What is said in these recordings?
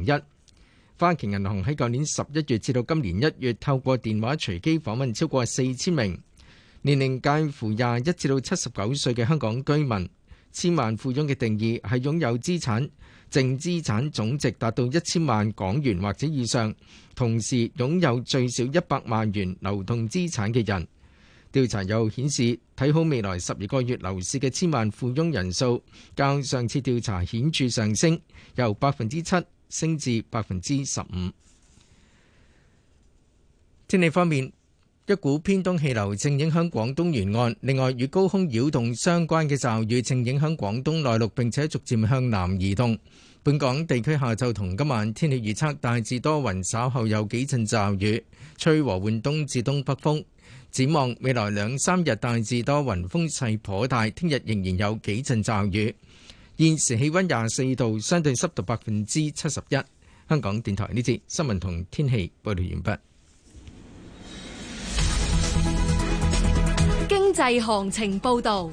1。花旗銀行喺舊年11月至到今年1月，透過電話隨機訪問超過4000名年齡介乎21至到79歲嘅香港居民。千萬富翁嘅定義係擁有資產淨資產總值達到1000萬港元或者以上，同時擁有最少100萬元流動資產嘅人。調查又顯示，睇好未來12個月樓市嘅千萬富翁人數，較上次調查顯著上升，由7%升至15%。天氣方面，一股偏東氣流正影響廣東沿岸，另外與高空擾動相關嘅驟雨正影響廣東內陸，並且逐漸向南移動。本港地區下晝同今晚天氣預測大致多雲，稍後有幾陣驟雨，吹和緩東至東北風。展望未來2-3日大致多雲，風勢頗大，聽日仍然有幾陣驟雨。現時氣溫24度，相對濕度71%。香港電台呢節新聞同天氣報道完畢。 經濟行情報道。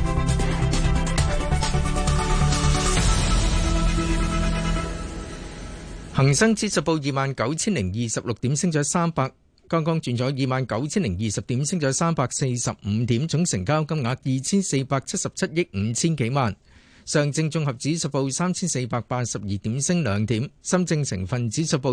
恒生指數報29,026點，升咗300。剛剛轉咗29,020點，升咗345點，總成交金額2477億5千幾萬。上證綜合指數報3,482點，升2點。深證成分指數報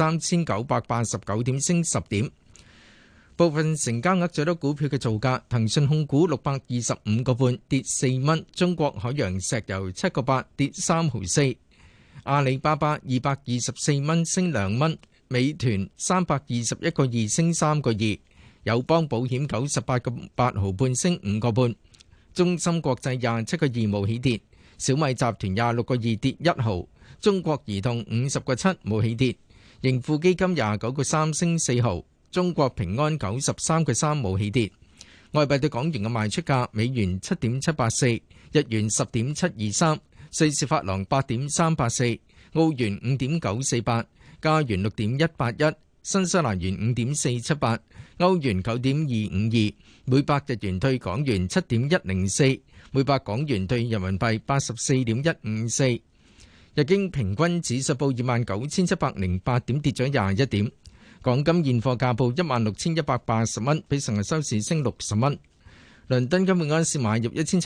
13,989點，升10點。部分成交額最多股票嘅造價：騰訊控股625個半，跌4蚊；中國海洋石油7個8，跌3毫4；阿里巴巴224蚊，升2蚊；美團321個2，升3個2；友邦保險98個8毫半，升5個半；中芯國際27個2，冇起跌。小米集團26個2，跌1毫，中國移動50個7，冇起跌，盈富基金29個3，升4毫，中國平安93個3，冇起跌。外幣對港元嘅賣出價：美元7.784，日元10.723，瑞士法郎8.384，澳元5.948，加元6.181，新西蘭元5.478，歐元9.252，每百日元對港元7.104。每百港元兌人民幣84.154，日經平均指數報29,708點，跌咗21點。港金現貨價報16,180蚊，比上日收市升60蚊。倫敦金每盎司買入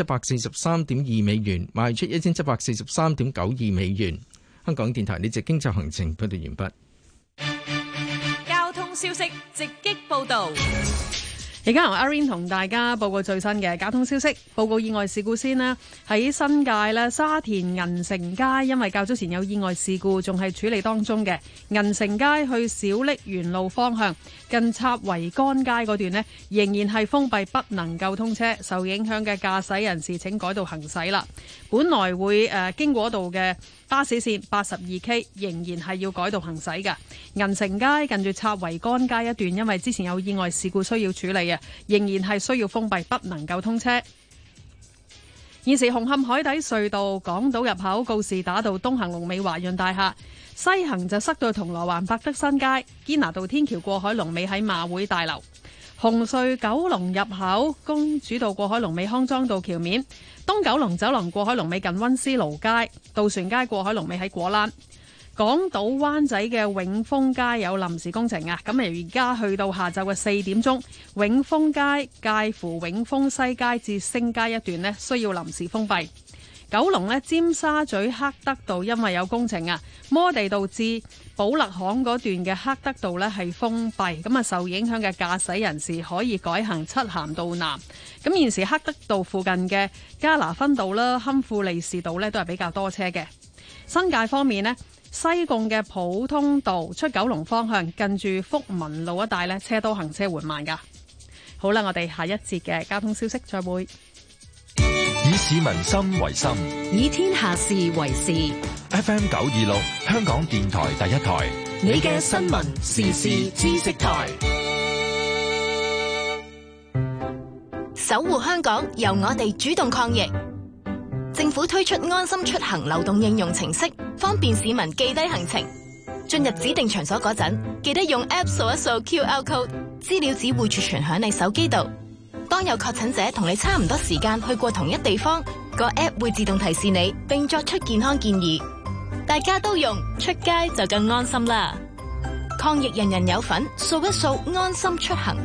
1,743.2美元，賣出1,743.92美元。香港電台呢節經濟行情報道完畢。交通消息直擊報導。 而家由阿 Rain 同大家報告最新嘅交通消息。報告意外事故先啦。喺新界咧，沙田銀城街因為較早前有意外事故，仲係處理當中嘅。銀城街去小瀝源路方向近插維干街嗰段呢，仍然係封閉，不能夠通車。受影響嘅駕駛人士請改道行駛啦。本來會經過度嘅巴士線82K 仍然係要改道行駛嘅。銀城街近住插維干街一段，因為之前有意外事故需要處理啊，仍然係需要封閉，不能夠通車。現時紅磡海底隧道港島入口告士打道東行龍尾華潤大廈，西行就塞到銅鑼灣百德新街，堅拿道天橋過海龍尾喺馬會大樓。紅隧九龍入口公主道過海龍尾康莊道橋面，東九龍走廊過海龍尾近溫思勞街，渡船街過海龍尾喺果欄。港島灣仔嘅永豐街有臨時工程啊，咁而家去到下晝嘅4點鐘，永豐街介乎永豐西街至星街一段呢，需要臨時封閉。九龍呢，尖沙咀黑德道因為有工程啊，摩地道至寶勒巷嗰段嘅黑德道呢係封閉，咁啊受影響嘅駕駛人士可以改行漆咸道南。咁現時黑德道附近嘅加拿芬道啦、堪富利士道呢都係比較多車嘅。新界方面呢，西貢嘅普通道出九龍方向近住福民路一帶呢，車多行車緩慢噶。好啦，我哋下一節嘅交通消息再會。 以市民心為心， 以天下事為事。 FM 926香港電台第一台， 你嘅新聞時事知識台。守護香港，由我哋主動抗疫。政府推出安心出行流動應用程式，方便市民記低行程。進入指定場所嗰陣，記得用 App 掃一掃 QR code， 資料只會儲存響你手機度。當有確診者同你差唔多時間去過同一地方，個 App 會自動提示你，並作出健康建議。 大家都用，出街就更安心啦。抗疫人人有份，掃一掃安心出行。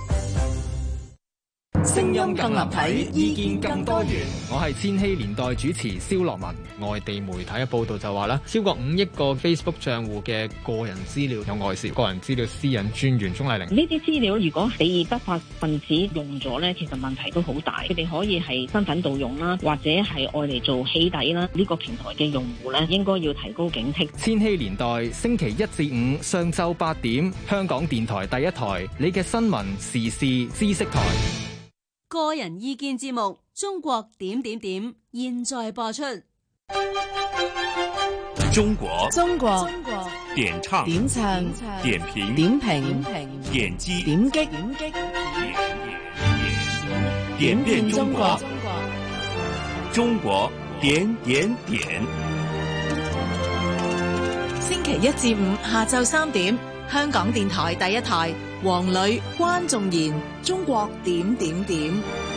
聲音更立體，意見更多元。 我係千禧年代主持蕭樂文。外地媒體嘅報道就話啦，超過5億個 Facebook 賬戶嘅個人資料有外泄。個人資料私隱專員鍾麗玲， 呢啲資料如果被不法分子用咗呢，其實問題都好大。佢哋可以係身份盜用啦，或者係愛嚟做起底啦。呢個平台嘅用戶呢，應該要提高警惕。 千禧年代星期1至5上晝8點，香港電台第一台，你嘅新聞時事知識台。 個人意見節目《中國點點點》現在播出。 中國點唱點評點擊點變中國，中國點點點。 星期1至5下晝3點，香港電台第一台，黃磊、關仲賢，中國點點點。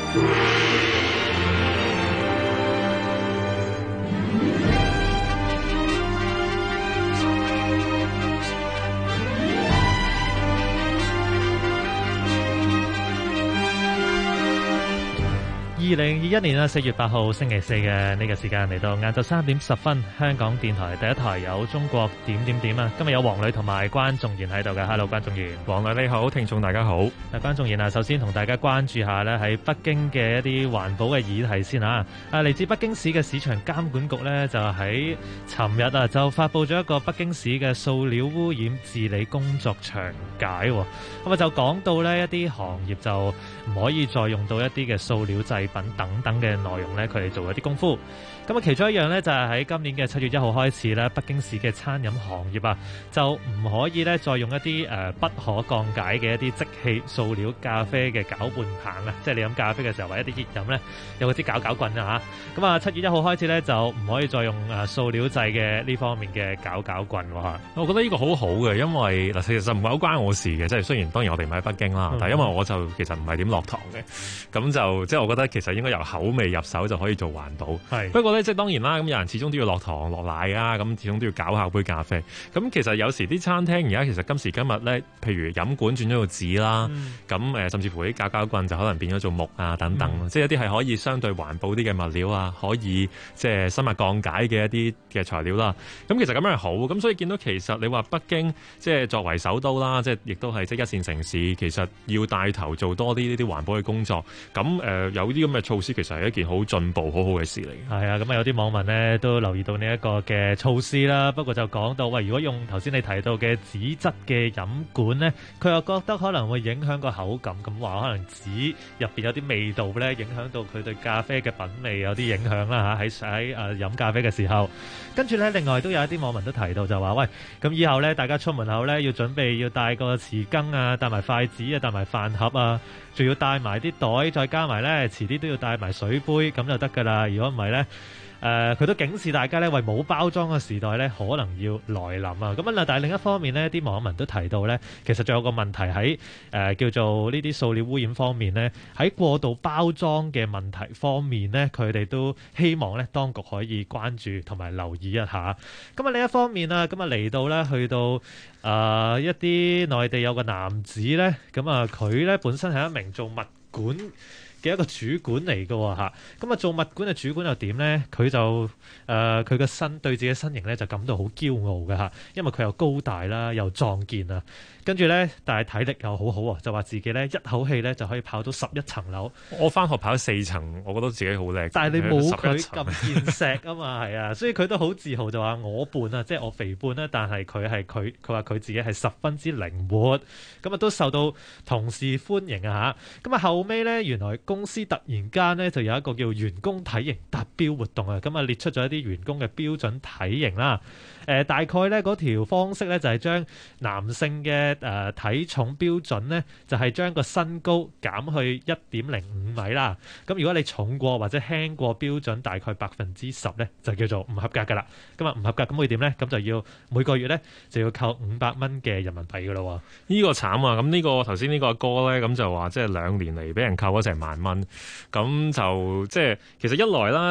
2021年4月8號星期四嘅呢個時間嚟到晏晝3點10分，香港電台第一台有中國點點點啊！今日有黃磊同埋關仲賢喺度嘅。 Hello 關仲賢。 黃磊你好，聽眾大家好。 關仲賢啊，首先同大家關注下咧喺北京嘅一啲環保嘅議題先啊！嚟自北京市嘅市場監管局咧就喺尋日啊就發布咗一個北京市嘅塑料污染治理工作詳解，咁啊就講到咧一啲行業就唔可以再用到一啲嘅塑料製品等等嘅內容咧，佢哋做咗啲功夫。咁啊，其中一樣咧就係喺今年嘅7月1號開始咧，北京市嘅餐飲行業啊，就唔可以咧再用一啲不可降解嘅一啲即棄塑料咖啡嘅攪拌棒啊，即係你飲咖啡嘅時候或者一啲熱飲咧，有嗰啲攪攪棍啊嚇。咁啊，7月1號開始咧就唔可以再用塑料製嘅呢方面嘅攪攪棍喎。 我覺得呢個好好嘅，因為嗱其實唔係好關我事嘅，即係雖然當然我哋唔喺北京啦，但係因為我就其實唔係點落糖嘅，咁就即係我覺得其實應該由口味入手就可以做環保。係不過咧，即係當然啦，咁有人始終都要落糖落奶啊，咁始終都要攪下杯咖啡。咁其實有時啲餐廳而家其實今時今日咧，譬如飲管轉咗做紙啦，咁甚至乎啲攪攪棍就可能變咗做木啊等等，即係一啲係可以相對環保啲嘅物料啊，可以即係生物降解嘅一啲嘅材料啦。咁其實咁樣係好，咁所以見到其實你話北京即係作為首都啦，即係亦都係即係一線城市，其實要帶頭做多啲呢啲環保嘅工作。咁有啲咁嘅措施，其實係一件好進步、好好嘅事嚟。 係啊，咁啊有啲網民呢都留意到呢一個嘅措施啦。不過就講到喂，如果用頭先你提到嘅紙質嘅飲管呢，佢又覺得可能會影響個口感，咁話可能紙入邊有啲味道呢，影響到佢對咖啡嘅品味有啲影響啦嚇。喺飲咖啡嘅時候，跟住呢，另外都有一啲網民都提到就話喂，咁以後呢，大家出門口呢，要準備要帶個匙羹啊，帶埋筷子啊，帶埋飯盒啊，仲要帶埋啲袋，再加埋呢，遲啲都要帶埋水杯，咁就得㗎啦。如果唔係呢，佢都警示大家咧，為冇包裝嘅時代咧，可能要來臨啊！咁啊，但係另一方面呢，啲網民都提到咧，其實仲有個問題喺叫做呢啲塑料污染方面呢，喺過度包裝嘅問題方面呢，佢哋都希望咧，當局可以關注同埋留意一下。咁啊，另一方面啊，咁啊嚟到咧，去到一啲內地有個男子咧，咁啊佢咧本身係一名做物管嘅一個主管嚟嘅喎嚇，咁啊做物管嘅主管又點呢？佢就佢嘅對自己身形咧就感到好驕傲嘅嚇，因為佢又高大啦，又壯健啊，跟住咧但係體力又好好喎，就話自己咧一口氣咧就可以跑到11層樓。我翻學跑4層，我覺得自己好叻。但係你冇佢咁健碩啊嘛，係啊，所以佢都好自豪就話我胖啊，即係我肥胖啦，但係佢話佢自己係十分之靈活，咁啊都受到同事歡迎啊嚇。咁啊後尾咧原來公司突然間咧就有一個叫員工體型達標活動啊，咁啊列出咗一啲員工嘅標準體型啦。大概咧嗰條方式咧就係將男性嘅體重標準咧就係將個身高減去 1.05 米啦。咁如果你重過或者輕過標準大概 10% 咧，就叫做唔合格噶啦。咁啊唔合格咁會點咧？咁就要每個月咧就要扣500蚊嘅人民幣噶咯。呢個慘啊！咁呢個頭先呢個阿哥咧咁就話即係2年嚟俾人扣咗成1萬蚊。咁就即係其實一來啦，即係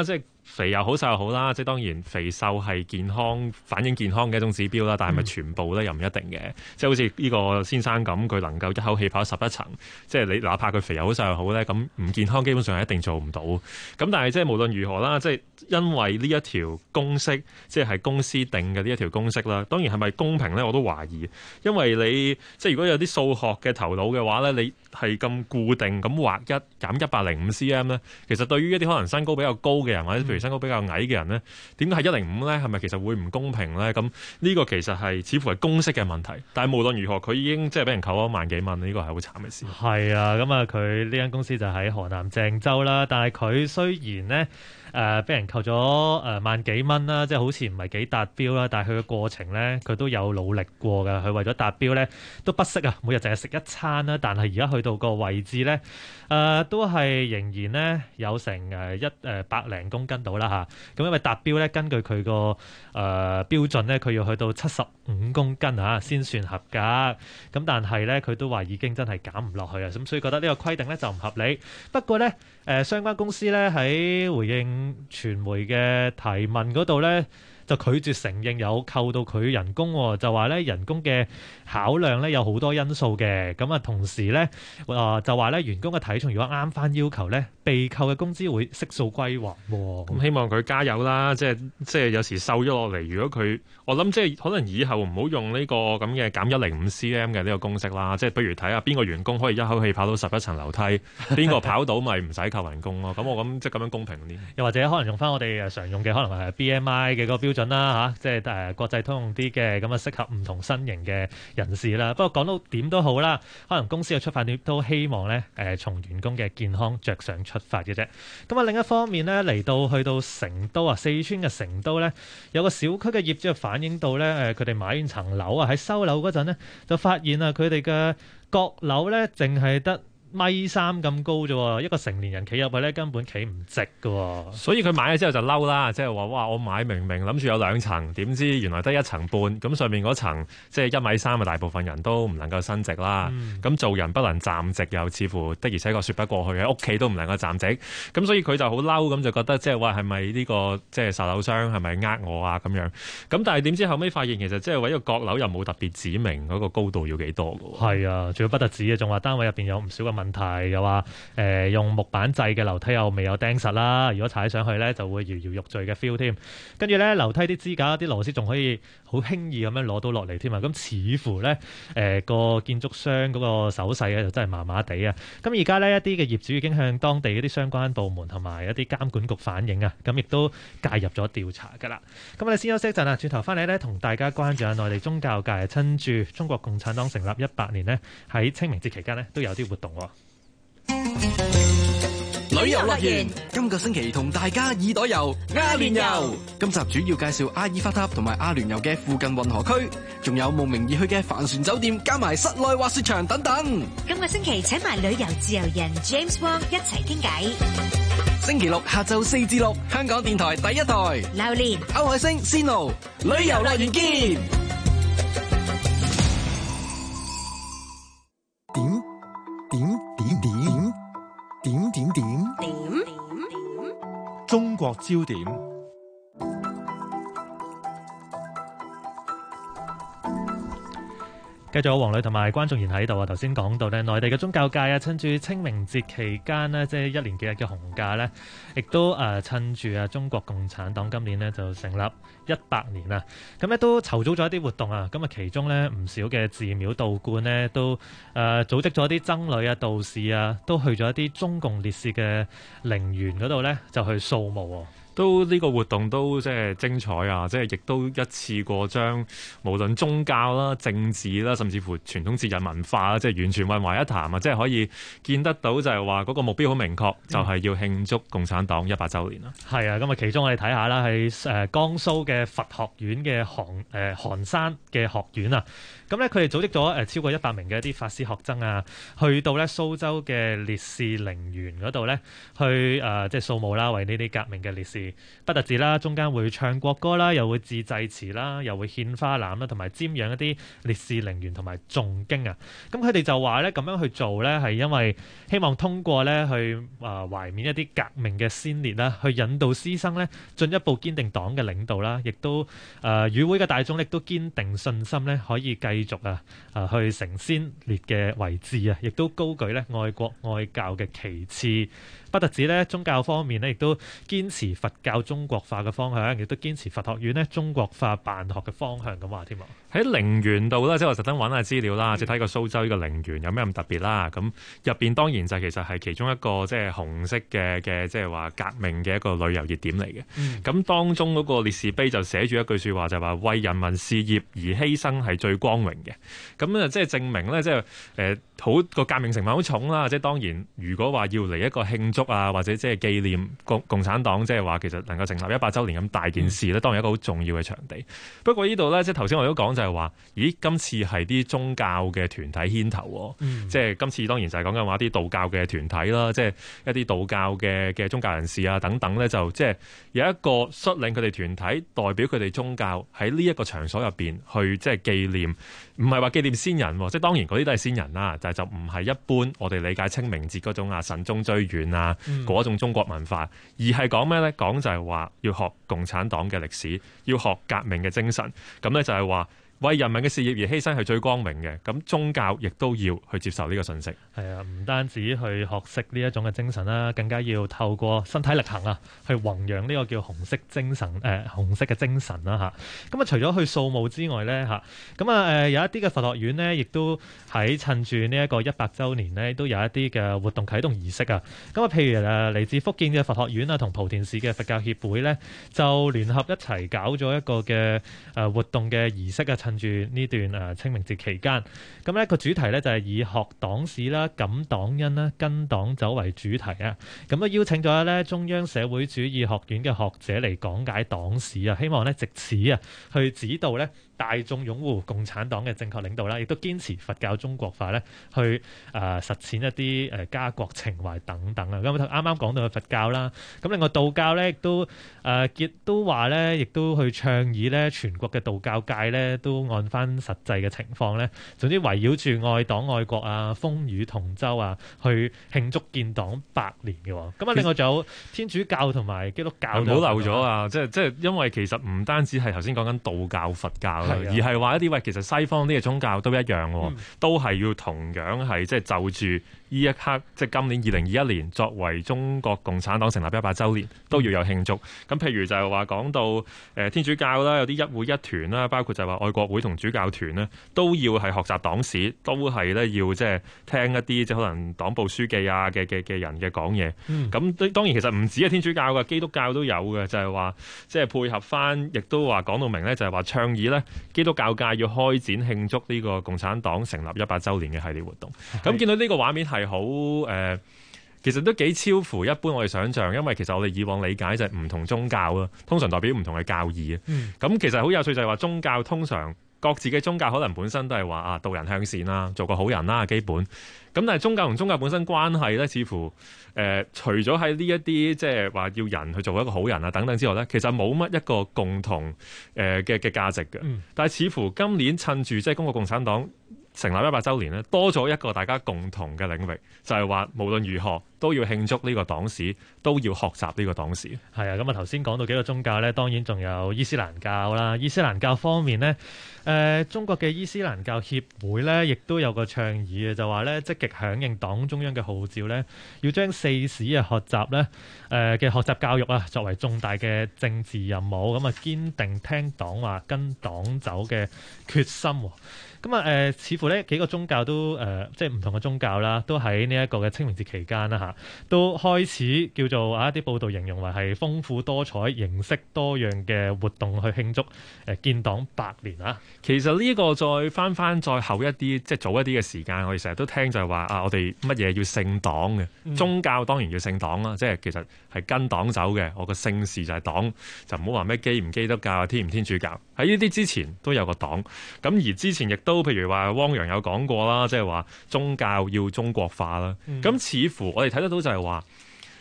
肥又好瘦又好啦，即係當然肥瘦係健康反映健康嘅一種指標啦，但係咪全部咧又唔一定嘅，即係好似呢個先生咁，佢能夠一口氣跑11層，即係你哪怕佢肥又好瘦又好咧，咁唔健康基本上係一定做唔到。咁但係即係無論如何啦，即係因為呢一條公式，即係公司定嘅呢一條公式啦，當然係咪公平咧我都懷疑，因為你即係如果有啲數學嘅頭腦嘅話咧，你係咁固定咁劃減105 cm 咧，其實對於一啲可能身高比較高嘅人，或者譬如身高比較矮嘅人咧，點解係105咧？係咪其實會唔公平咧？咁呢個其實係似乎係公式嘅問題。但係無論如何，佢已經即係俾人扣咗萬幾蚊，呢個係好慘嘅事。 係啊，咁啊，佢呢間公司就喺河南鄭州啦。但係佢雖然呢俾人扣咗萬幾蚊啦，即係好似唔係幾達標啦。但係佢嘅過程咧，佢都有努力過㗎。佢為咗達標咧，都不惜啊，每日淨係食一餐啦。但係而家去到個位置咧，都係仍然咧有成百零公斤到啦嚇。咁因為達標咧，根據佢個標準咧，佢要去到75公斤嚇先算合格。咁但係咧，佢都話已經真係減唔落去啊。咁所以覺得呢個規定咧就唔合理。不過咧，相關公司咧喺回應傳媒嘅提問嗰度咧，就拒絕承認有扣到佢人工，就話咧人工嘅考量咧有好多因素嘅。咁啊，同時咧就話咧員工嘅體重如果啱翻要求咧，被扣嘅工資會悉數歸還。 咁希望佢加油啦！即係有時瘦咗落嚟，如果佢我諗即係可能以後唔好用呢個咁嘅減105 cm 嘅呢個公式啦。即係不如睇下邊個員工可以一口氣跑到11層樓梯，邊個跑到咪唔使扣人工咯。咁我諗即係咁樣公平啲。 又或者可能用翻我哋常用嘅可能係 BMI 嘅嗰個標準啦嚇，即係國際通用啲嘅，咁啊適合唔同身形嘅人士啦。不過講到點都好啦，可能公司嘅出發點都希望咧從員工嘅健康着想出發嘅啫。咁啊另一方面咧，去到成都啊，四川嘅成都咧，有個小區嘅業主就反映到咧佢哋買完層樓啊，喺收樓嗰陣咧就發現啊，佢哋嘅閣樓咧淨係得1.3米咁高啫，一個成年人企入去咧根本企唔直㗎。 所以佢買咗之後就嬲啦，即係話哇，我買明諗住有2層，點知原來得1.5層，咁上面嗰層即係1.3米嘅大部分人都唔能夠伸直啦。咁做人不能站直，又似乎的而且確說不過去，喺屋企都唔能夠站直。咁所以佢就好嬲，咁就覺得即係話係咪呢個即係售樓商係咪呃我啊咁樣？咁但係點知後尾發現其實即係話一個閣樓又冇特別指明嗰個高度要幾多㗎。 係啊，仲要不特止啊，仲話單位入邊有唔少嘅問題，又話用木板製嘅樓梯又未有釘實啦，如果踩上去咧就會搖搖欲墜嘅 feel 添。跟住咧樓梯啲支架、啲螺絲仲可以好輕易咁樣攞到落嚟添啊！咁似乎咧個建築商嗰個手勢咧就真係麻麻地啊！咁而家呢，一啲嘅業主已經向當地嗰啲相關部門同埋一啲監管局反映啊，咁亦都介入咗調查㗎啦。咁我哋先休息一陣啊，轉頭翻嚟咧同大家關注下內地宗教界趁住中國共產黨成立100年呢，喺清明節期間呢都有啲活動喎。 旅遊樂園今個星期同大家耳朵遊阿聯酋。今集主要介紹阿爾法塔同埋阿聯酋嘅附近運河區，仲有慕名而去嘅帆船酒店，加埋室內滑雪場等等。 今個星期請埋旅遊自由人 James Wong 一齊傾偈。 星期六下晝4至6，香港電台第一台。 榴蓮、 歐海星、Sino，旅遊樂園見。 中國焦點。 繼續有黃女同埋關仲然喺度啊！頭先講到咧，內地嘅宗教界啊，趁住清明節期間呢，即係一連幾日嘅紅假呢，亦都趁住中國共產黨今年呢就成立100年啊，咁咧都籌組咗一啲活動啊，咁啊其中呢唔少嘅寺廟道觀呢都組織咗啲僧侶啊、道士啊，都去咗一啲中共烈士嘅陵園嗰度呢，就去掃墓。 都呢個活動都即係精彩啊！即係亦都一次過將無論宗教啦、政治啦，甚至乎傳統節日文化啦，即係完全混為一談啊！即係可以見得到就係話嗰個目標好明確，就係要慶祝共產黨100週年啦。 係啊，咁啊其中我哋睇下啦，係江蘇嘅佛學院嘅寒山嘅學院啊，咁咧佢哋組織咗超過100名嘅一啲法師學僧啊，去到咧蘇州嘅烈士陵園嗰度咧，去即係掃墓啦，為呢啲革命嘅烈士係不特止啦，中間會唱國歌啦，又會致祭詞啦，又會獻花籃啦，同埋瞻仰一啲烈士陵園同埋誦經啊。咁佢哋就話咧，咁樣去做咧，係因為希望通過咧去懷緬一啲革命嘅先烈啦，去引導師生咧進一步堅定黨嘅領導啦，亦都與會嘅大眾亦都堅定信心咧，可以繼續去成先烈嘅位置啊，亦都高舉咧愛國愛教嘅旗幟。不特止咧，宗教方面咧，亦都堅持佛教中國化嘅方向，亦都堅持佛學院咧中國化辦學嘅方向咁話添啊。 喺陵園度咧，即係我特登揾下資料啦，即係睇個蘇州呢個陵園有咩咁特別啦。咁入邊當然就其實係其中一個即係紅色嘅即係話革命嘅一個旅遊熱點嚟嘅。咁當中嗰個烈士碑就寫住一句説話，就係話為人民事業而犧牲係最光榮嘅。咁啊，即係證明咧，即係好個革命成分好重啦。即係當然，如果話要嚟一個慶祝啊，或者即係紀念共產黨，即係話其實能夠成立100週年咁大件事咧，當然一個好重要嘅場地。不過呢度咧，即係頭先我都講就係話，咦，今次係啲宗教嘅團體牽頭，即係今次當然就係講緊話啲道教嘅團體啦，即係一啲道教嘅宗教人士啊等等咧，就即係有一個率領佢哋團體代表佢哋宗教喺呢一個場所入邊去即係紀念，唔係話紀念先人，即係當然嗰啲都係先人啦，但係就唔係一般我哋理解清明節嗰種慎終追遠啊嗰種中國文化，而係講咩咧？講就係話要學共產黨嘅歷史，要學革命嘅精神，咁咧就係話為人民嘅事業而犧牲係最光榮嘅，咁宗教亦都要去接受呢個信息。 係啊，唔單止去學識呢一種嘅精神啦，更加要透過身體力行啊，去弘揚呢個叫紅色精神紅色嘅精神啦嚇。咁啊，除咗去掃墓之外咧嚇，咁啊有一啲嘅佛學院呢，亦都喺趁住呢一個100週年呢，都有一啲嘅活動啟動儀式啊。咁啊，譬如嚟自福建嘅佛學院啊，同莆田市嘅佛教協會咧，就聯合一齊搞咗一個嘅活動嘅儀式啊。趁住呢段清明節期間，咁呢個主題呢，就係以學黨史啦、感黨恩啦、跟黨走為主題啊。咁啊邀請咗呢中央社會主義學院嘅學者嚟講解黨史啊，希望呢藉此去指導呢大眾擁護共產黨嘅正確領導啦，亦都堅持佛教中國化咧，去實踐一啲家國情懷等等啊。咁啱啱講到嘅佛教啦，咁另外道教咧亦都話咧，亦都去倡議咧，全國嘅道教界咧都按翻實際嘅情況咧，總之圍繞住愛黨愛國啊、風雨同舟啊，去慶祝建黨100年嘅。咁啊，另外仲有天主教同埋基督教， 唔好漏咗啊！即係因為其實唔單止係頭先講緊道教、佛教。而係話一啲其實西方啲嘅宗教都一樣，都係要同樣係即係就住呢一刻，即係今年2021年作為中國共產黨成立100週年，都要有慶祝。咁譬如就係話講到天主教啦，有啲一會一團啦，包括就係話愛國會同主教團呢，都要係學習黨史，都係咧要即係聽一啲即係可能黨部書記啊嘅人嘅講嘢。咁當然其實唔止係天主教嘅，基督教都有嘅，就係話即係配合翻，亦都話講到明咧，就係話倡議咧。基督教界要開展慶祝呢個共產黨成立100週年嘅系列活動，咁見到呢個畫面係好其實都幾超乎一般我哋想象，因為其實我哋以往理解就係唔同宗教啦，通常代表唔同嘅教義啊。咁其實好有趣就係話宗教通常各自嘅宗教可能本身都係話導人向善啦，做個好人啦，基本。咁但係宗教同宗教本身關係咧，似乎除咗喺呢一啲即係話要人去做一個好人啊等等之外咧，其實冇乜一個共同嘅價值嘅。但係似乎今年趁住即係中國共產黨成立100週年咧，多咗一個大家共同嘅領域，就係話無論如何都要慶祝呢個黨史，都要學習呢個黨史。 係啊，咁啊頭先講到幾個宗教咧，當然仲有伊斯蘭教啦。伊斯蘭教方面呢，中國嘅伊斯蘭教協會咧，亦都有個倡議嘅，就話咧積極響應黨中央嘅號召咧，要將4史學習咧嘅學習教育啊，作為重大嘅政治任務，咁啊堅定聽黨話、跟黨走嘅決心。咁啊似乎呢幾個宗教都即係唔同嘅宗教啦，都喺呢一個嘅清明節期間啦都開始叫做一啲報道形容為係豐富多彩、形式多樣嘅活動去慶祝建黨100年啊。 其實呢個再翻再後一啲，即係早一啲嘅時間，我哋成日都聽就係話我哋乜嘢要姓黨嘅，宗教當然要姓黨啦，即係其實係跟黨走嘅。我個姓氏就係黨，就唔好話咩基唔基督教、天唔天主教。喺呢啲之前都有個黨，咁而之前亦都譬如話汪洋有講過啦，即係話宗教要中國化啦。咁似乎我哋睇得到就係話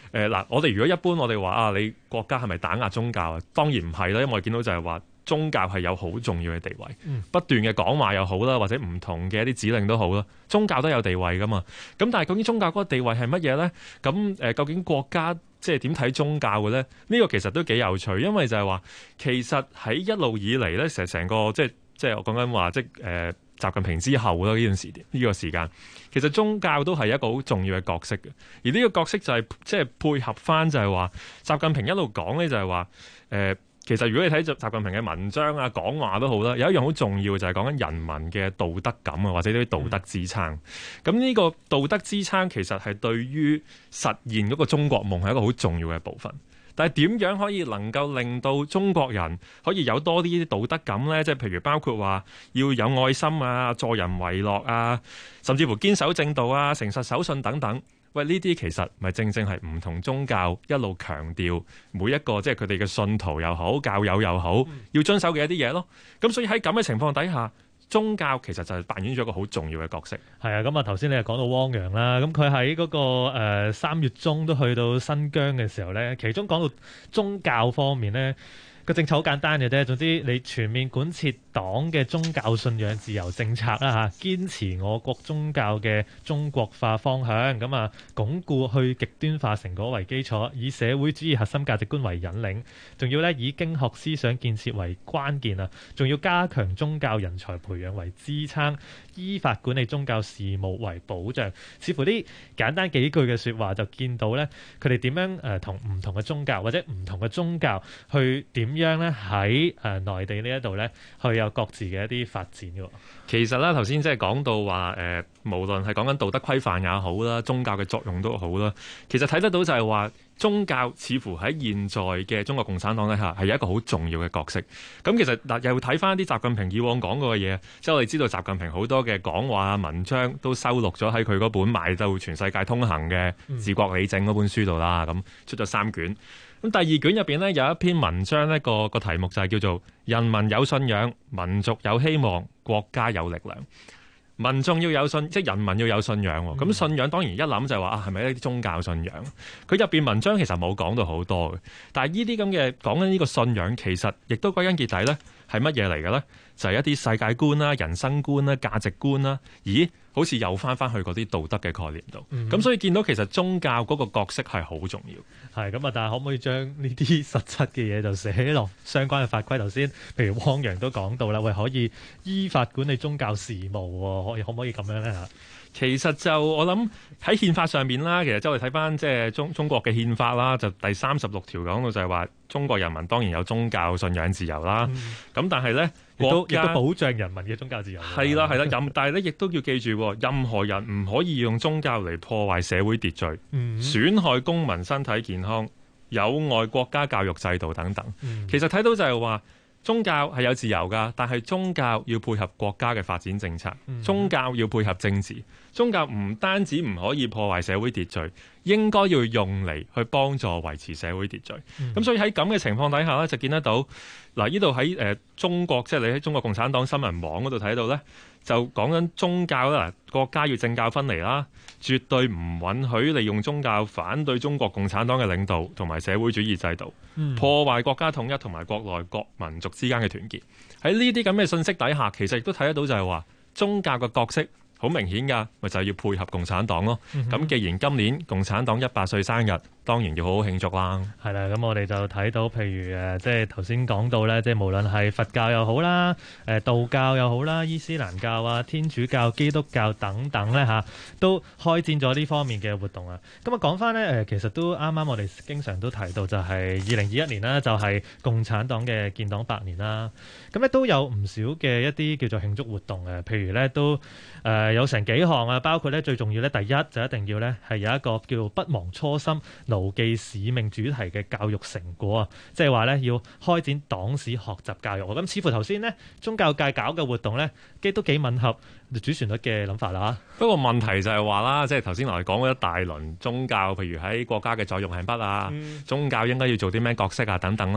嗱，我哋如果一般我哋話啊，你國家係咪打壓宗教啊？當然唔係啦，因為我見到就係話宗教係有好重要嘅地位，不斷嘅講話又好啦，或者唔同嘅一啲指令都好啦，宗教都有地位噶嘛。咁但係究竟宗教嗰個地位係乜嘢咧？咁究竟國家即係點睇宗教嘅咧？呢個其實都幾有趣，因為就係話其實喺一路以嚟咧，成個即係我講緊話習近平之後啦，呢個時間，其實宗教都係一個好重要嘅角色嘅。而呢個角色就係即係配合翻就係話習近平一路講咧，就係話其實如果你睇習近平嘅文章啊、講話都好啦，有一樣好重要就係講緊人民嘅道德感啊，或者啲道德支撐。咁呢個道德支撐其實係對於實現嗰個中國夢係一個好重要嘅部分。但係點樣可以能夠令到中國人可以有多啲道德感呢？即係譬如包括話要有愛心啊、助人為樂啊，甚至乎堅守正道啊、誠實守信等等。喂，呢啲其實咪正係唔同宗教一路強調每一個即係佢哋嘅信徒又好、教友又好，要遵守嘅一啲嘢咯。咁所以喺咁嘅情況底下，宗教其實就係扮演咗一個好重要嘅角色。 係啊，咁啊頭先你又講到汪洋啦，咁佢喺嗰個3月中都去到新疆嘅時候咧，其中講到宗教方面咧，個政策好簡單嘅啫，總之你全面貫徹黨嘅宗教信仰自由政策啦嚇，堅持我國宗教嘅中國化方向，咁啊鞏固去極端化成果為基礎，以社會主義核心價值觀為引領，仲要咧以經學思想建設為關鍵啊，仲要加強宗教人才培養為支撐，依法管理宗教事務為保障。似乎啲簡單幾句嘅説話就見到咧，佢哋點樣同唔同嘅宗教或者唔同嘅宗教去點樣咧喺內地呢一度咧去有各自嘅一啲發展嘅。 其實咧頭先即係講到話無論係講緊道德規範也好啦，宗教嘅作用都好啦，其實睇得到就係話宗教似乎喺現在嘅中國共產黨底下係有一個好重要嘅角色。咁其實嗱又睇翻啲習近平以往講過嘅嘢，即係我哋知道習近平好多嘅講話文章都收錄咗喺佢嗰本賣到全世界通行嘅《治國理政》嗰本書度啦，咁出咗3卷。咁第2卷入邊呢，有一篇文章呢，個題目就係叫做人民有信仰，民族有希望，國家有力量。民眾要有信，即係人民要有信仰。咁信仰當然一諗就係話啊，係咪一啲宗教信仰？佢入邊文章其實冇講到好多嘅，但係呢啲咁嘅講緊呢個信仰，其實亦都歸根結底呢係乜嘢嚟嘅呢？就係一啲世界觀啦、人生觀啦、價值觀啦。咦？好似又翻去嗰啲道德嘅概念度，咁所以見到其實宗教嗰個角色係好重要。 係咁啊，但係可唔可以將呢啲實質嘅嘢就寫落相關嘅法規頭先？譬如汪洋都講到啦，喂，可以依法管理宗教事務，可唔可以咁樣咧嚇？ 其實就我諗喺憲法上面啦，其實即係我哋睇翻即係中國嘅憲法啦，就第36條講到就係話中國人民當然有宗教信仰自由啦。咁但係咧，亦都保障人民嘅宗教自由。 係啦，但係咧亦都要記住，任何人唔可以用宗教嚟破壞社會秩序，損害公民身體健康，有礙國家教育制度等等。其實睇到就係話，宗教係有自由㗎，但係宗教要配合國家嘅發展政策，宗教要配合政治，宗教唔單止唔可以破壞社會秩序，應該要用嚟去幫助維持社會秩序。咁所以喺咁嘅情況底下咧，就見得到嗱，呢度喺中國，即係你喺中國共產黨新聞網嗰度睇到咧，就講緊宗教啦，國家要政教分離啦，絕對唔允許利用宗教反對中國共產黨嘅領導同埋社會主義制度，破壞國家統一同埋國內各民族之間嘅團結。喺呢啲咁嘅信息底下，其實亦都睇得到就係話宗教嘅角色好明顯㗎，咪就係要配合共產黨咯。咁既然今年共產黨100歲生日，當然要好好慶祝啦。 係啦，咁我哋就睇到，譬如即係頭先講到咧，即係無論係佛教又好啦，道教又好啦，伊斯蘭教啊、天主教、基督教等等咧嚇，都開展咗呢方面嘅活動啊。咁啊講翻咧，其實都啱啱我哋經常都提到，就係2021年啦，就係共產黨嘅建黨100年啦。咁咧都有唔少嘅一啲叫做慶祝活動嘅，譬如咧都有成幾項啊，包括咧最重要咧，第一就一定要咧係有一個叫不忘初心、牢記使命主題嘅教育成果啊，即係話咧要開展黨史學習教育。咁似乎頭先呢宗教界搞嘅活動咧，都幾吻合主旋律嘅諗法啦。 不過問題就係話啦，即係頭先我哋講咗一大輪宗教，譬如喺國家嘅作用係乜啊，宗教應該要做啲咩角色啊等等啦。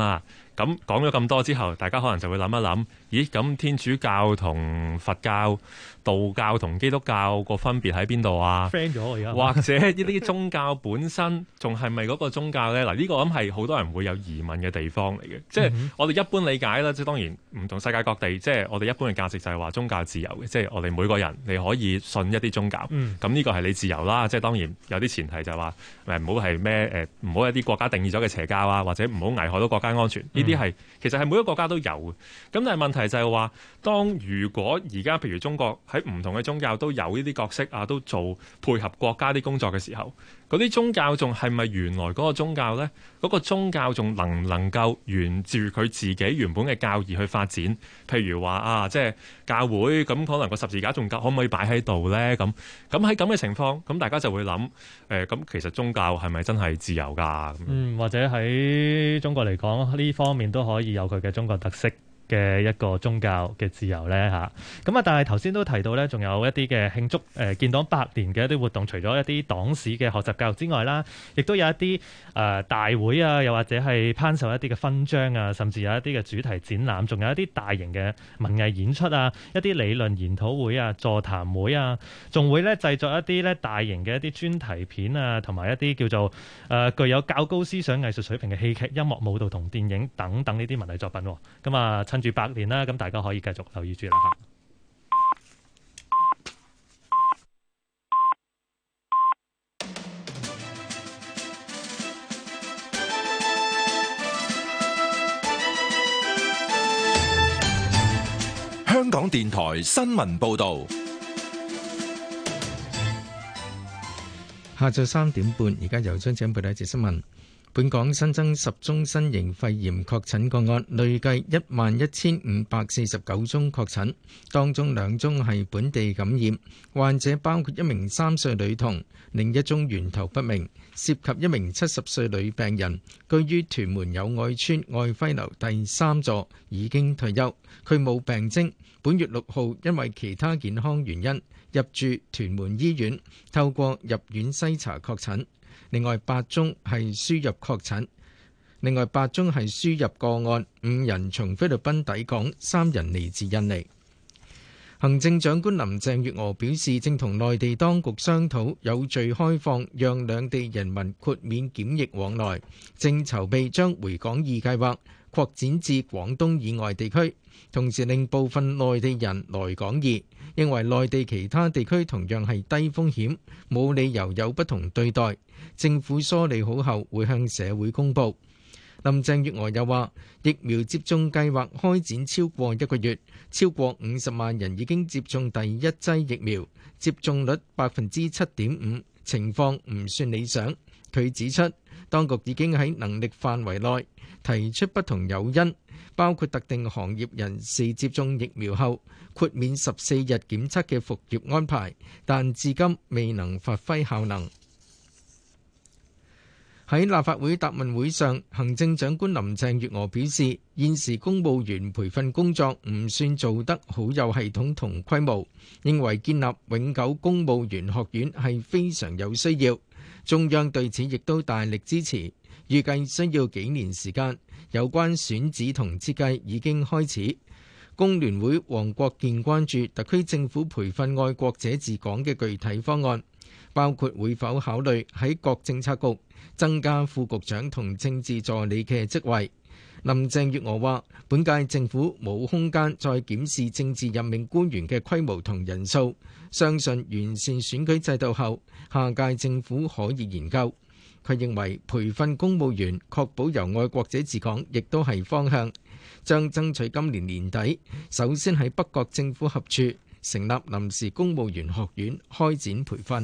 咁講咗咁多之後，大家可能就會諗一諗，咦？咁天主教同佛教、道教同基督教個分別喺邊度啊 friend 咗而家， 或者呢啲宗教本身仲係咪嗰個宗教呢？嗱，呢個我諗係好多人會有疑問嘅地方嚟嘅。即係我哋一般理解啦，即係當然唔同世界各地，即係我哋一般嘅價值就係話宗教自由嘅，即係我哋每個人你可以信一啲宗教，咁呢個係你自由啦。即係當然有啲前提就係話唔好係咩唔好一啲國家定義咗嘅邪教啊，或者唔好危害到國家安全。呢啲係其實係每一個國家都有嘅。咁但係問題就係話，如果而家譬如中國喺唔同嘅宗教都有呢啲角色啊，都做配合國家啲工作嘅時候，嗰啲宗教仲係咪原來嗰個宗教呢？嗰個宗教仲能唔能夠沿住佢自己原本嘅教義去發展？譬如話即係教會咁，可能個十字架仲可唔可以擺喺度呢？咁喺咁嘅情況，咁大家就會諗咁其實宗教係咪真係自由㗎？ 或者喺中國嚟講，呢方面都可以有佢嘅中國特色嘅一個宗教嘅自由呢。咁但係頭先都提到呢，仲有一啲嘅慶祝建黨100年嘅一啲活動，除咗一啲黨史嘅學習教育之外啦，亦都有一啲大會啊，又或者係頒授一啲嘅勳章啊，甚至有一啲嘅主題展覽，仲有一啲大型嘅文藝演出啊，一啲理論研討會啊、座談會啊，仲會呢製作一啲呢大型嘅一啲專題片啊，同埋一啲叫做具有較高思想藝術水平嘅戲劇、音樂、舞蹈同電影等等呢啲文藝作品。咁啊，住100年啦，咁大家可以繼續留意住啦嚇。 香港電台新聞報導， 下晝3點半，而家由張子欣報道一節新聞。本港新增10宗新型肺炎確診個案，累計11549宗確診，當中2宗係本地感染，患者包括一名3歲女童，另一宗源頭不明，涉及一名70歲女病人，居於屯門友愛邨愛輝樓第3座，已經退休，佢冇病徵，本月6號因為其他健康原因入住屯門醫院，透過入院篩查確診。另外8宗係輸入個案，5人從菲律賓抵港，3人嚟自印尼。行政長官林鄭月娥表示，正同內地當局商討有序開放，讓兩地人民豁免檢疫往來，正籌備將回港易計劃擴展至廣東以外地區，同時令部分內地人來港易，認為內地其他地區同樣係低風險，冇理由有不同對待。政府梳理好後會向社會公佈。林鄭月娥又話，疫苗接種計劃開展超過1個月，超過50萬人已經接種第1劑疫苗，接種率7.5%，情況唔算理想。佢指出，當局已經喺能力範圍內提出不同誘因，包括特定行業人士接種疫苗後豁免14日檢測嘅復業安排，但至今未能發揮效能。喺立法會答問會上，行政長官林鄭月娥表示，現時公務員培訓工作唔算做得好有系統同規模，認為建立永久公務員學院係非常有需要。中央對此亦都大力支持，預計需要幾年時間。有關選址同設計已經開始。工聯會黃國健關注特區政府培訓愛國者治港嘅具體方案，包括會否考慮喺各政策局增加副局長同政治助理嘅職位。林鄭月娥話，本屆政府冇空間再檢視政治任命官員嘅規模同人數，相信完善選舉制度後，下屆政府可以研究。佢認為培訓公務員確保由愛國者治港亦都係方向，將爭取今年年底首先喺北角政府合署成立臨時公務員學院開展培訓。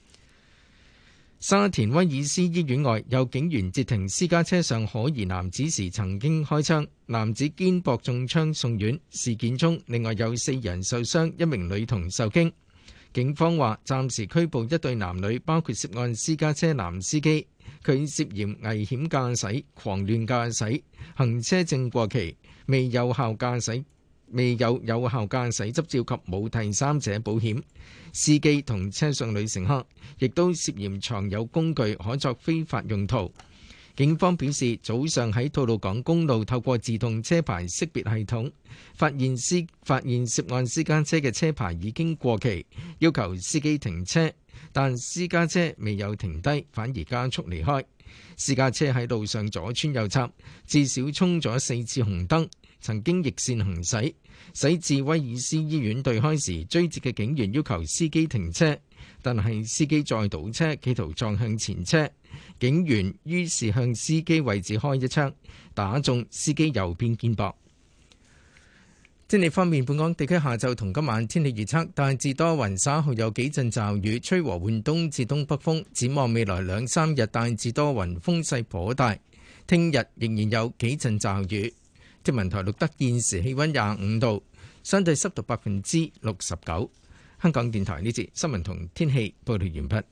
沙田威爾斯醫院外有警員截停私家車上可疑男子時曾經開槍，男子肩膊中槍送院。事件中另外有4人受傷，一名女童受驚。警方話暫時拘捕一對男女，包括涉案私家車男司機，佢涉嫌危險駕駛、狂亂駕駛、行車證過期、未有有效駕駛執照及冇第三者保險。司機同車上女乘客亦都涉嫌藏有工具可作非法用途。 警方表示，早上喺吐露港公路透過自動車牌識別系統，發現涉案私家車嘅車牌已經過期，要求司機停車，但私家車未有停低，反而加速離開。私家車喺路上左穿右插，至少衝咗4次紅燈，曾經逆線行駛，駛至威爾斯醫院對開時，追截嘅警員要求司機停車，但係司機再倒車，企圖撞向前車。警員於是向司機位置開一槍，打中司機右邊肩膊。天氣方面，本港地區下晝同今晚天氣預測大致多雲，稍後有幾陣驟雨，吹和緩東至東北風。展望未來2、3日，大致多雲，風勢頗大。聽日仍然有幾陣驟雨。天文台錄得現時氣溫25度，相對濕度69%。香港電台呢節新聞同天氣報道完畢。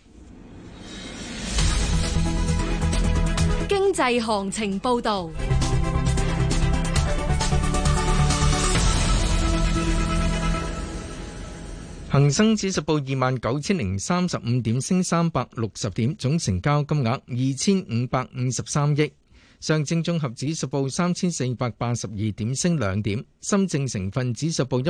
經濟行情報導。 恒生指數報29,035點，升360點，總成交金額2,553億。上證綜合指數報3,482點，升2點。深證成分指數報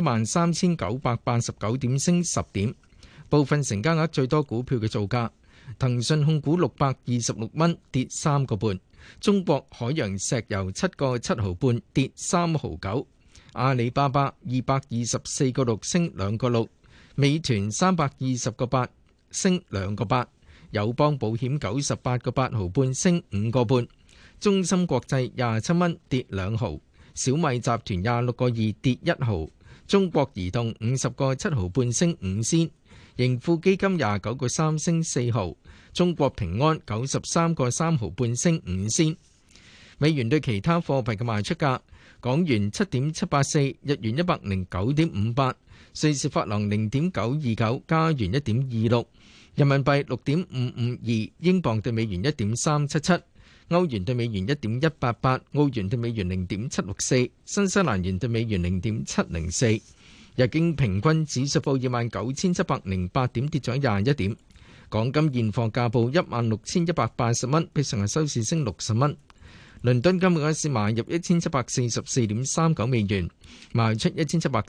13,989點，升10點。部分成交額最多股票嘅造價：騰訊控股626蚊，跌3個半；中國海洋石油7個7毫半，跌3毫9；阿里巴巴224個6，升2個6；美團320個8，升2個8；友邦保險98個8毫半，升5個半；中芯國際27蚊，跌2毫；小米集團26個2，跌1毫；中國移動50個7毫半，升5仙；盈富基金29個3，升4毫；中國平安93個3毫半，升5仙。美元對其他貨幣嘅賣出價：港元7.784，日元109.58，瑞士法郎0.929，加元1.26，人民幣6.552，英鎊對美元1.377，歐元對美元1.188，澳元對美元0.764，新西蘭元對美元0.704。日經平均指數報29,708點，跌咗21點。港金現貨價報16,180蚊，比上日收市升60蚊。倫敦金每安士買入1,744.39美元，賣出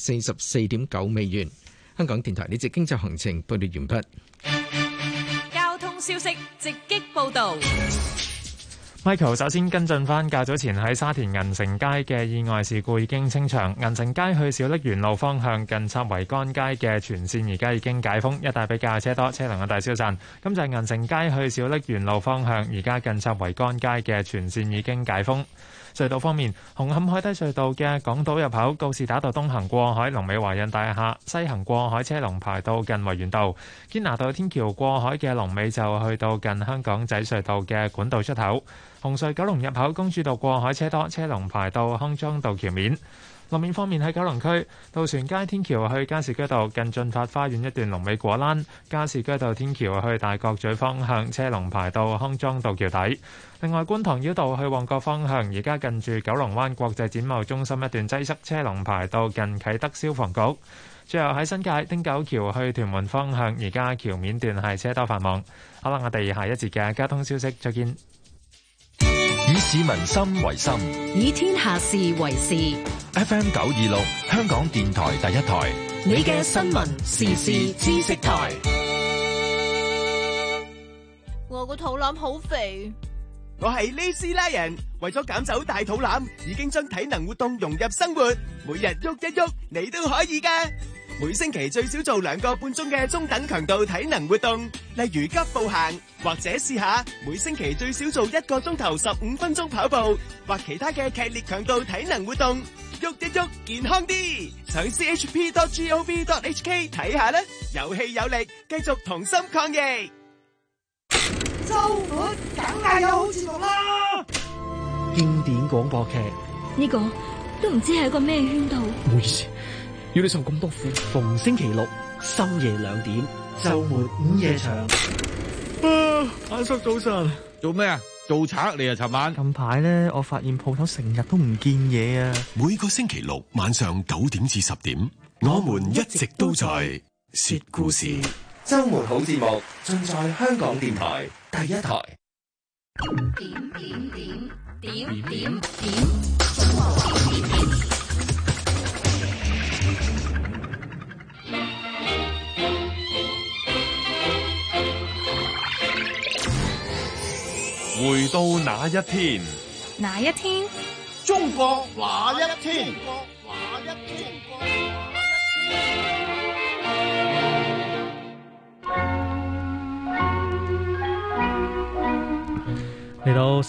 1,744.9美元。香港電台呢節經濟行情報道完畢。 交通消息直擊報導。 Michael 首先跟進返較早前喺沙田銀城街嘅意外事故已經清場，銀城街去小瀝源路方向近插維干街嘅全線而家已經解封，一帶比較車多，車龍嘅大消散。咁就係銀城街去小瀝源路方向而家近插維干街嘅全線已經解封。隧道方面，紅磡海底隧道嘅港島入口告士打道東行過海，龍尾華潤大廈；西行過海車龍排到近維園道。堅拿道天橋過海嘅龍尾就去到近香港仔隧道嘅管道出口。紅隧九龍入口公主道過海車多，車龍排到康莊道橋面。路面方面喺九龍區渡船街天橋去加士居道近駿發花園一段龍尾果欄，加士居道天橋去大角咀方向車龍排到康莊道橋底。另外觀塘繞道去旺角方向而家近住九龍灣國際展貿中心一段擠塞，車龍排到近啟德消防局。最後喺新界汀九橋去屯門方向而家橋面段係車多繁忙。好啦，我哋下一節嘅交通消息再見。 以市民心為心， 以天下事為事。 FM 926，香港電台第一台， 你嘅新聞時事知識台。 我個肚腩好肥。 我係呢斯拉人，為咗減走大肚腩，已經將體能活動融入生活，每日喐一喐，你都可以㗎。每星期最少做2個半鐘嘅中等強度體能活動，例如急步行，或者試下每星期最少做1個鐘頭15分鐘跑步，或其他嘅劇烈強度體能活動，喐一喐健康啲。上 chp.gov.hk 睇下啦，有氣有力，繼續同心抗疫。 周末梗係有好節目啦！ 經典廣播劇呢個都唔知係個咩圈套。 唔好意思，要你受咁多苦。逢星期六深夜2點，周末午夜場。阿叔早晨， 做咩啊？做賊嚟啊！尋晚近排咧，我發現鋪頭成日都唔見嘢啊！ 每個星期六晚上9點至10點，我們一直都在說故事。 周末好節目盡在香港電台第一台。 回到那一天， 哪一天？ 中國那一天？ 嚟到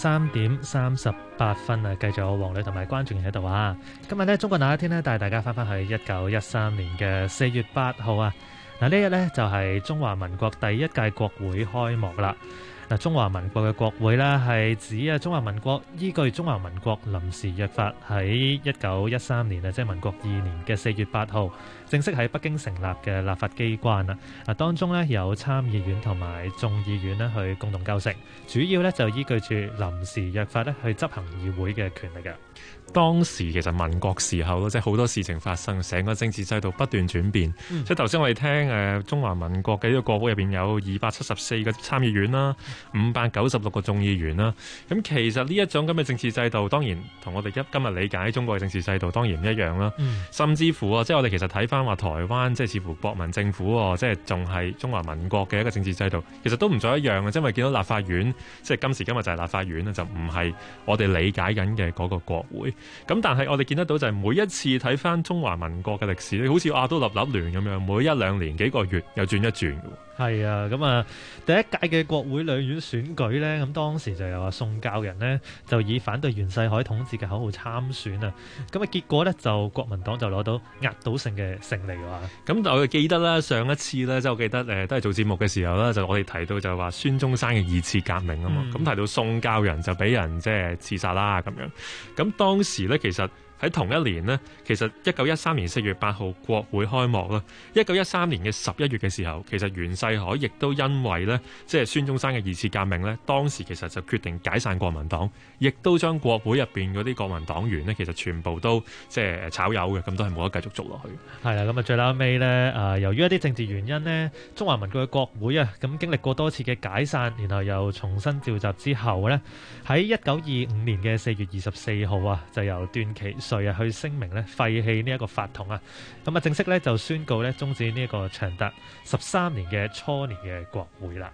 3:38啊，繼續有黃女同埋關仲然喺度啊。今日呢，中國那一天呢，帶大家翻去1913年嘅4月8號啊。嗱，呢日呢，就係中華民國第一屆國會開幕啦。嗱，中華民國嘅國會呢，係指中華民國依據中華民國臨時約法喺1913年啊，即係民國2年嘅4月8號正式喺北京成立嘅立法機關啊。嗱，當中呢，有參議院同埋眾議院呢去共同構成，主要呢，就依據住臨時約法呢去執行議會嘅權力嘅。 當時其實民國時候即係好多事情發生，成個政治制度不斷轉變。即係頭先我哋聽中華民國嘅呢個國會入邊有274個參議院啦，596個眾議員啦。咁其實呢一種咁嘅政治制度，當然同我哋今日理解中國嘅政治制度當然唔一樣啦。甚至乎即係我哋其實睇翻話台灣，即係似乎國民政府即係仲係中華民國嘅一個政治制度，其實都唔再一樣嘅，因為見到立法院即係今時今日就係立法院啦，就唔係我哋理解緊嘅嗰個國會。咁但係我哋見得到就係每一次睇翻中華民國嘅歷史，好似都立亂咁樣，每一兩年幾個月又轉一轉嘅。 係啊，咁啊第一屆嘅國會兩院選舉呢，咁當時就有宋教仁呢，就以反對袁世凱統治嘅口號參選啊，咁啊結果呢，就國民黨就攞到壓倒性嘅勝利㗎。 咁我記得啦，上一次呢，即係我記得都係做節目嘅時候啦，就我哋提到就話孫中山嘅2次革命啊嘛，咁提到宋教仁就俾人即係刺殺啦咁樣，咁當時呢，其實喺同一年呢，其實1913年4月8號國會開幕啦。1913年嘅11月嘅時候，其實袁世凱亦都因為呢，即係孫中山嘅2次革命呢，當時其實就決定解散國民黨，亦都將國會入邊嗰啲國民黨員呢，其實全部都即係炒魷嘅，咁都係冇得繼續做落去。 係啦，咁啊最後尾呢，由於一啲政治原因呢，中華民國嘅國會啊，咁經歷過多次嘅解散，然後又重新召集之後呢，喺1925年嘅4月24號啊，就由段祺瑞去聲明咧廢棄呢一個法統啊，咁啊正式咧就宣告咧終止呢一個長達13年嘅初年嘅國會啦。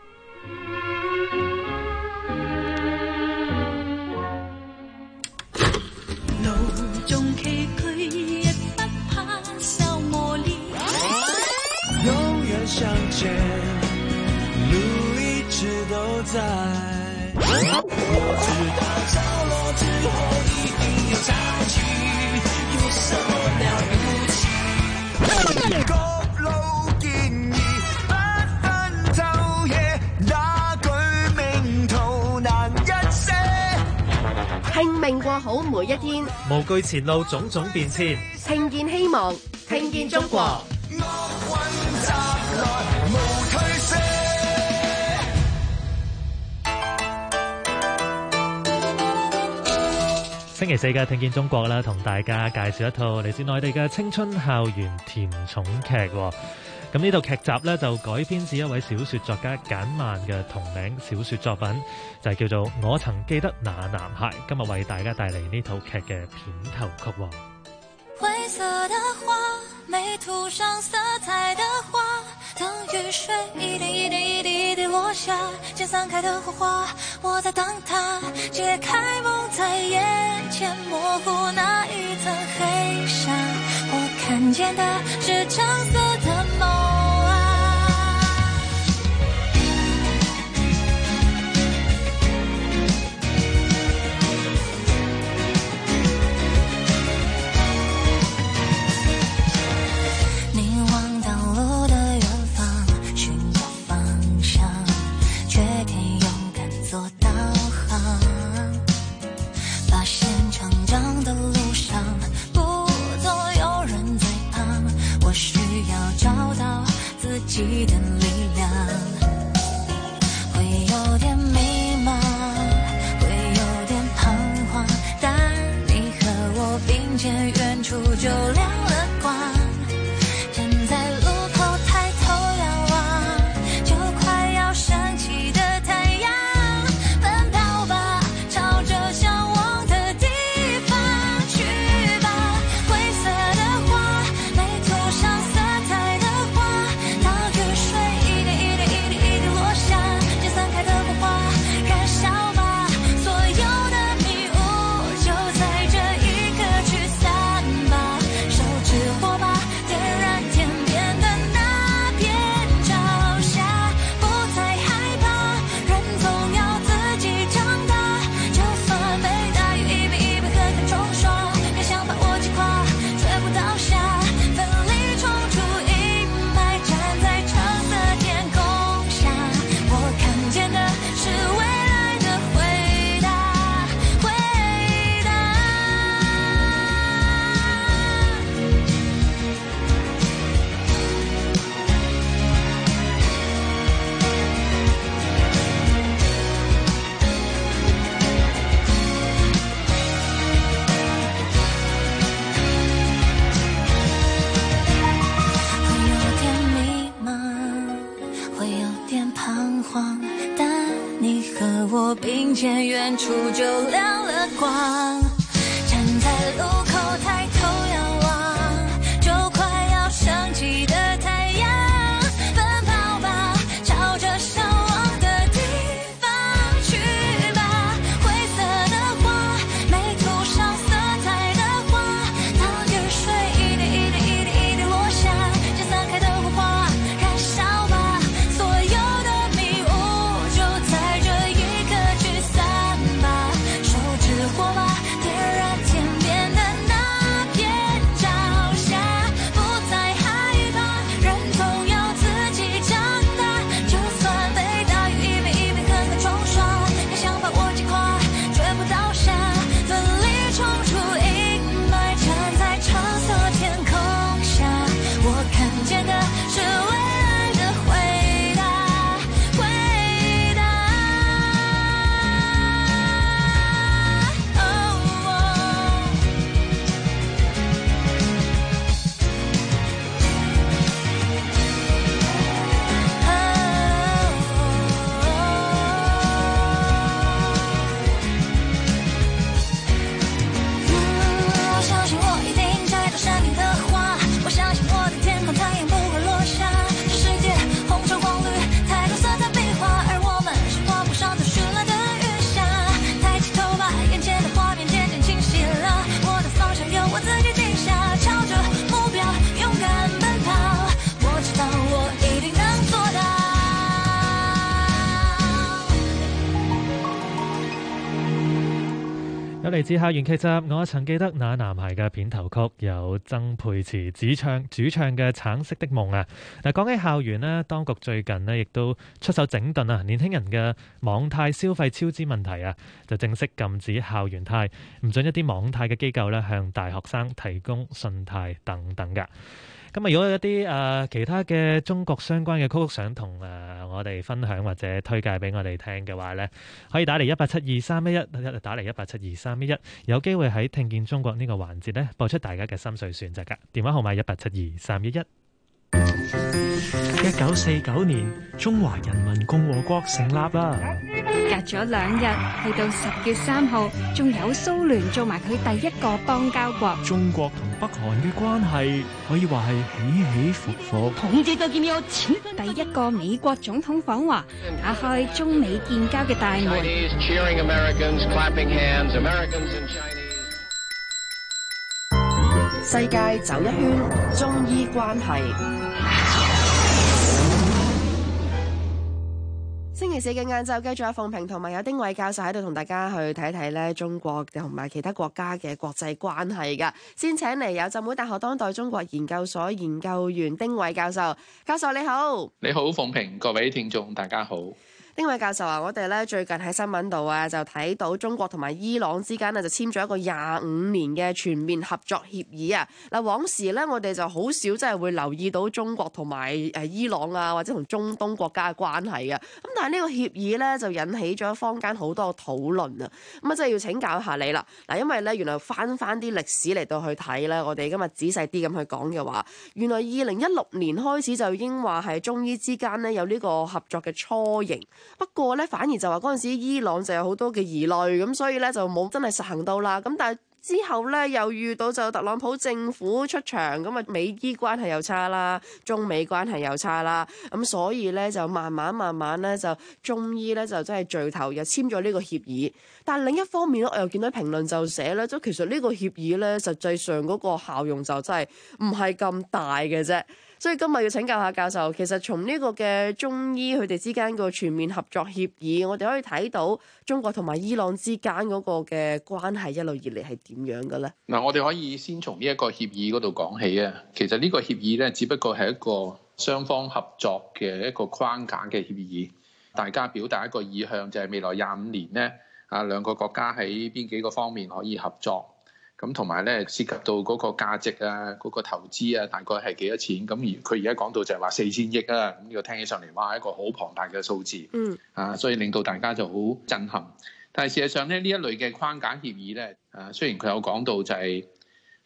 路中崎嶇，也不怕受磨練，永遠向前，路一直都在。我知道着落之後一定有潮起，有什麼了不起？各路建議不分晝夜，那句名圖難一些。 拼命過好每一天， 無懼前路種種變遷， 聽見希望，聽見中國。 星期四嘅聽見中國啦，同大家介紹一套嚟自內地嘅青春校園甜寵劇。咁呢套劇集呢，就改編自一位小說作家簡嫚嘅同名小說作品，就係叫做《我曾記得那男孩》。今日為大家帶嚟呢套劇嘅片頭曲。 灰色的花，沒塗上色彩的花，等雨水一點一點一滴一滴落下，漸散開的火花，我在等它解開夢在眼前，模糊那一層黑紗，我看見的是橙色的夢啊。的力量會有點迷茫，會有點彷徨，但你和我並肩，遠處就亮了光。站在路口抬頭仰望，就快要升起的太陽，奔我并肩远处就亮了光，站在路口抬头仰望，就快要升起的太阳，奔跑吧，朝着向往的地方去吧。灰色的花没涂上色彩的花，当雨水一点一点一点一点落下，就散开的火花燃烧吧，所有的迷雾就在这一刻去散吧，手指火把点燃天边的那片朝霞，不再害怕，人总要自己长大，就算被大雨一遍一遍狠狠冲刷，也想把我击垮，绝不倒下，奋力冲出阴霾，站在橙色天空下，我看见的是未来的回答，回答。我相信我一定摘到山顶的花，我相信我的天空太阳不会落下，这世界红橙黄绿太多色彩变化，而我们是花布上的绚烂的云霞，抬起头吧，眼前的画面渐渐清晰了，我的方向由我自己定下，朝着目标勇敢奔跑，我知道我一定能做到。 有嚟自校園劇集《我曾記得那男孩》嘅片頭曲，有曾沛慈主唱嘅《橙色的夢》啊！嗱，講起校園呢，當局最近呢亦都出手整頓啊，年輕人嘅網貸消費超支問題啊，就正式禁止校園貸，唔准一啲網貸嘅機構呢向大學生提供信貸等等㗎。咁啊，如果有一啲其他嘅中國相關嘅曲曲想同我哋分享或者推介俾我哋聽嘅話呢，可以打嚟187231，打嚟187231，有機會喺聽見中國呢個環節呢播出大家嘅心水選擇㗎。電話號碼187231。 1949年，中華人民共和國成立啦。 隔咗2日，去到10月3號，仲有蘇聯做埋佢第一個邦交國。 中國同北韓嘅關係可以話係起起伏伏。 第一個美國總統訪華，打開中美建交嘅大門。 世界走一圈，中醫關係。星期4嘅晏晝，繼續有鳳萍同埋有丁偉教授喺度同大家去睇睇咧中國同埋其他國家嘅國際關係㗎。先請嚟有浸會大學當代中國研究所研究員丁偉教授。教授你好。 你好，鳳萍，各位聽眾大家好。 丁偉教授啊，我哋咧最近喺新聞度啊，就睇到中國同埋伊朗之間呢，就簽咗一個25年嘅全面合作協議啊。嗱，往時咧我哋就好少真係會留意到中國同埋伊朗啊，或者同中東國家嘅關係嘅。咁但係呢個協議咧就引起咗坊間好多討論啊。咁啊，真係要請教一下你啦。嗱，因為咧原來翻啲歷史嚟到去睇咧，我哋今日仔細啲咁去講嘅話，原來2016年開始就已經話係中伊之間呢有呢個合作嘅雛形。不過咧，反而就話嗰陣時伊朗就有好多嘅疑慮，咁所以咧就冇真係實行到啦。咁但係之後咧又遇到就特朗普政府出場，咁啊美伊關係又差啦，中美關係又差啦，咁所以咧就慢慢咧就中伊咧就真係聚頭又簽咗呢個協議。但係另一方面咧，我又見到評論就寫咧，即係其實呢個協議咧實際上嗰個效用就真係唔係咁大嘅啫。所以今日要請教下教授，其實從呢個嘅中伊佢哋之間個全面合作協議，我哋可以睇到中國同埋伊朗之間嗰個嘅關係一路以嚟係點樣嘅咧？ 嗱，我哋可以先從呢一個協議嗰度講起啊。其實呢個協議咧，只不過係一個雙方合作嘅一個框架嘅協議，大家表達一個意向，就係未來25年咧，兩個國家喺邊幾個方面可以合作。咁同埋咧，涉及到嗰個價值啊，嗰個投資啊，大概係幾多錢？咁而佢而家講到就係話4000億啊，咁呢個聽起上嚟哇，一個好龐大嘅數字。所以令到大家就好震撼。但係事實上咧，呢一類嘅框架協議咧，雖然佢有講到就係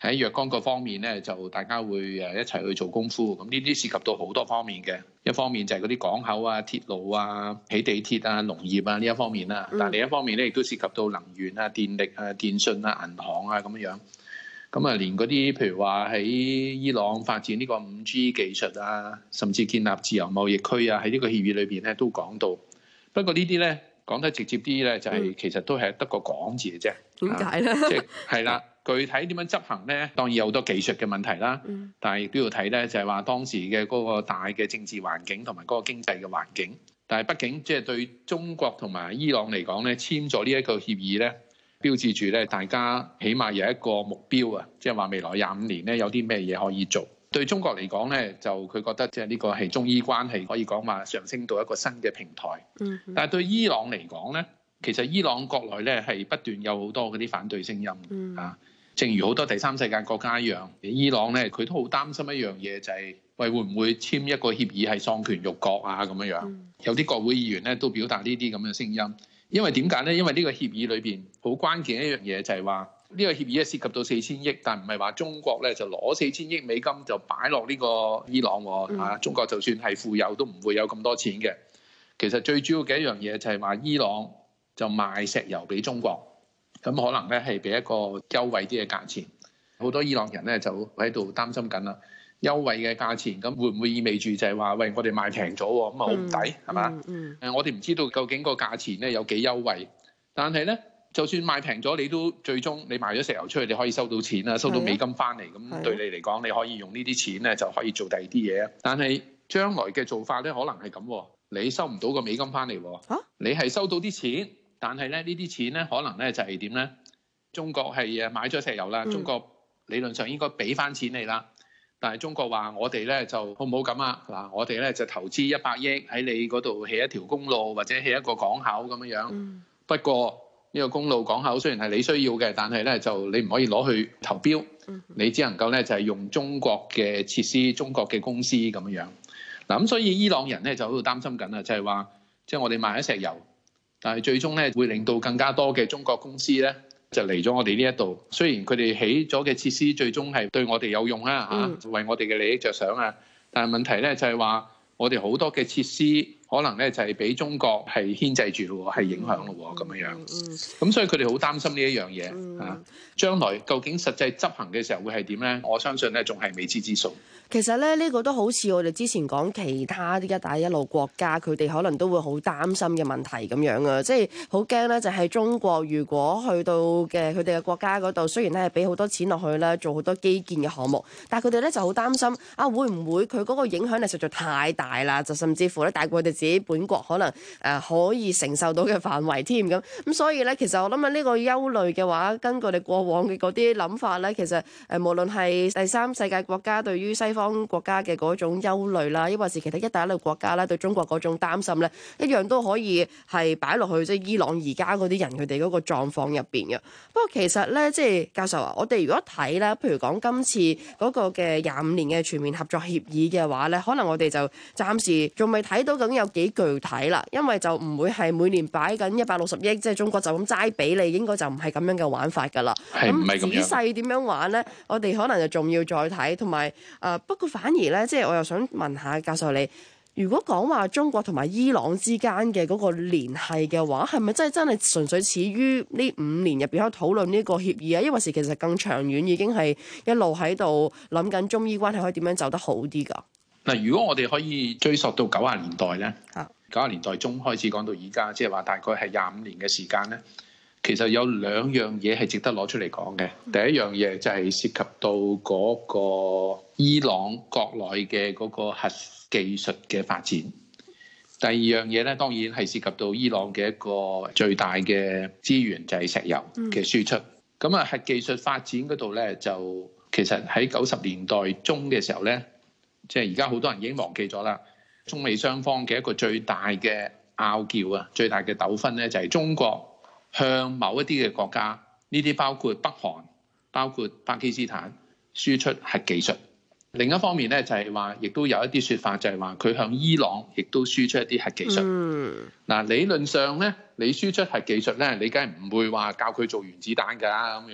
喺若干個方面咧，就大家會一齊去做功夫。咁呢啲涉及到好多方面嘅，一方面就係嗰啲港口啊、鐵路啊、起地鐵啊、農業啊呢一方面啦。但係另一方面咧，亦都涉及到能源啊、電力啊、電信啊、銀行啊咁樣。咁啊，連嗰啲譬如話喺伊朗發展呢個5G 技術啊，甚至建立自由貿易區啊，喺呢個協議裏邊咧都講到。不過呢啲咧講得直接啲咧，就係其實都係得個講字嘅啫。 點解咧？ 即係啦，具體點樣執行咧？當然有好多技術嘅問題啦。但係亦都要睇咧，就係話當時嘅嗰個大嘅政治環境同埋嗰個經濟嘅環境。但係畢竟即係對中國同埋伊朗嚟講咧，簽咗呢一個協議咧，標誌住咧大家起碼有一個目標啊，即係話未來25年咧有啲咩嘢可以做。對中國嚟講咧，就佢覺得即係呢個係中伊關係可以講話上升到一個新嘅平台。但係對伊朗嚟講咧，其實伊朗國內咧係不斷有好多嗰啲反對聲音啊。正如好多第三世界國家一樣，伊朗咧佢都好擔心一樣嘢，就係喂會唔會簽一個協議係喪權辱國啊咁樣樣。有啲國會議員咧都表達呢啲咁嘅聲音。因為點解咧？因為呢個協議裏邊好關鍵一樣嘢就係話呢個協議係涉及到4000億，但唔係話中國咧就攞4000億美金就擺落呢個伊朗喎。中國就算係富有都唔會有咁多錢嘅。其實最主要嘅一樣嘢就係話伊朗就賣石油俾中國，咁可能咧係俾一個優惠啲嘅價錢。好多伊朗人咧就喺度擔心緊啦。優惠嘅價錢，咁會唔會意味住就係話，喂，我哋賣平咗喎，咁啊好唔抵，係嘛？我哋唔知道究竟個價錢咧有幾優惠，但係咧，就算賣平咗，你都最終你賣咗石油出去，你可以收到錢啦，收到美金翻嚟，咁對你嚟講，你可以用呢啲錢咧就可以做第二啲嘢。但係將來嘅做法咧，可能係咁，你收唔到個美金翻嚟，你係收到啲錢，但係咧呢啲錢咧可能咧就係點咧？中國係買咗石油啦，中國理論上應該俾翻錢你啦。但係中國話我哋咧就好唔好咁啊？嗱，我哋咧就投資100億喺你嗰度起一條公路或者起一個港口咁樣樣。不過呢個公路港口雖然係你需要嘅，但係咧就你唔可以攞去投標，你只能夠咧就係用中國嘅設施、中國嘅公司咁樣樣。嗱咁所以伊朗人咧就喺度擔心緊啊，就係話即係我哋賣咗石油，但係最終咧會令到更加多嘅中國公司咧，就嚟咗我哋呢一度，雖然佢哋起咗嘅設施最終係對我哋有用啊，為我哋嘅利益着想啊，但係問題咧就係話我哋好多嘅設施可能咧就係俾中國係牽制住咯，係影響咯咁樣樣。咁所以佢哋好擔心呢一樣嘢啊。將來究竟實際執行嘅時候會係點咧？我相信咧仲係未知之數。 其實咧，呢個都好似我哋之前講其他啲一帶一路國家，佢哋可能都會好擔心嘅問題咁樣啊，即係好驚咧，就係中國如果去到嘅佢哋嘅國家嗰度，雖然咧係俾好多錢落去咧，做好多基建嘅項目，但係佢哋咧就好擔心啊，會唔會佢嗰個影響力實在太大啦？就甚至乎咧大過佢哋自己本國可能可以承受到嘅範圍添咁。咁所以咧，其實我諗呢個憂慮嘅話，根據你過往嘅嗰啲諗法咧，其實無論係第三世界國家對於西方國家嘅嗰種憂慮啦，抑或是其他一帶一路國家咧對中國嗰種擔心咧，一樣都可以係擺落去即係伊朗而家嗰啲人佢哋嗰個狀況入邊嘅。不過其實咧，即係教授啊，我哋如果睇咧，譬如講今次嗰個嘅25年嘅全面合作協議嘅話咧，可能我哋就暫時仲未睇到究竟有幾具體啦，因為就唔會係每年擺緊160億，即係中國就咁齋俾你，應該就唔係咁樣嘅玩法㗎啦。咁仔細點樣玩咧？我哋可能就仲要再睇，同埋不過反而咧，即係我又想問下教授你，如果講話中國同埋伊朗之間嘅嗰個聯繫嘅話，係咪真係純粹始於呢5年入邊可以討論呢個協議啊？抑或是其實更長遠已經係一路喺度諗緊中伊關係可以點樣走得好啲㗎？ 嗱，如果我哋可以追溯到90年代咧，90年代中開始講到而家，即係話大概係25年嘅時間咧。其實有2樣嘢係值得攞出嚟講嘅。第一樣嘢就係涉及到嗰個伊朗國內嘅嗰個核技術嘅發展。第二樣嘢咧，當然係涉及到伊朗嘅一個最大嘅資源就係石油嘅輸出。咁核技術發展嗰度咧，就其實喺90年代中嘅時候咧，即係而家好多人已經忘記咗啦。中美雙方嘅一個最大嘅拗撬啊，最大嘅糾紛咧，就係中國向某一啲嘅國家，呢啲包括北韓、包括巴基斯坦輸出核技術。另一方面咧，就係話，亦都有一啲説法，就係話佢向伊朗亦都輸出一啲核技術。嗱，理論上咧，你輸出核技術咧，你梗係唔會話教佢做原子彈㗎咁樣。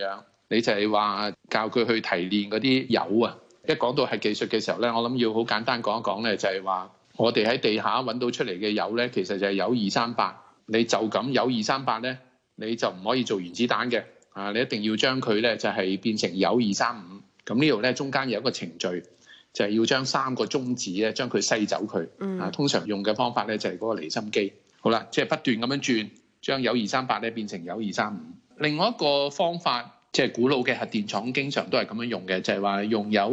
你就係話教佢去提煉嗰啲鈾啊。一講到核技術嘅時候咧，我諗要好簡單講一講咧，就係話我哋喺地下揾到出嚟嘅鈾咧，其實就係鈾238。你就咁鈾238咧，你就唔可以做原子彈嘅啊！你一定要將佢咧就係變成鈾235。咁呢度咧中間有一個程序，就係要將3個中子咧將佢篩走佢。啊，通常用嘅方法咧就係嗰個離心機。好啦，即係不斷咁樣轉，將鈾238咧變成鈾235。另外一個方法，即係古老嘅核電廠經常都係咁樣用嘅，就係話用鈾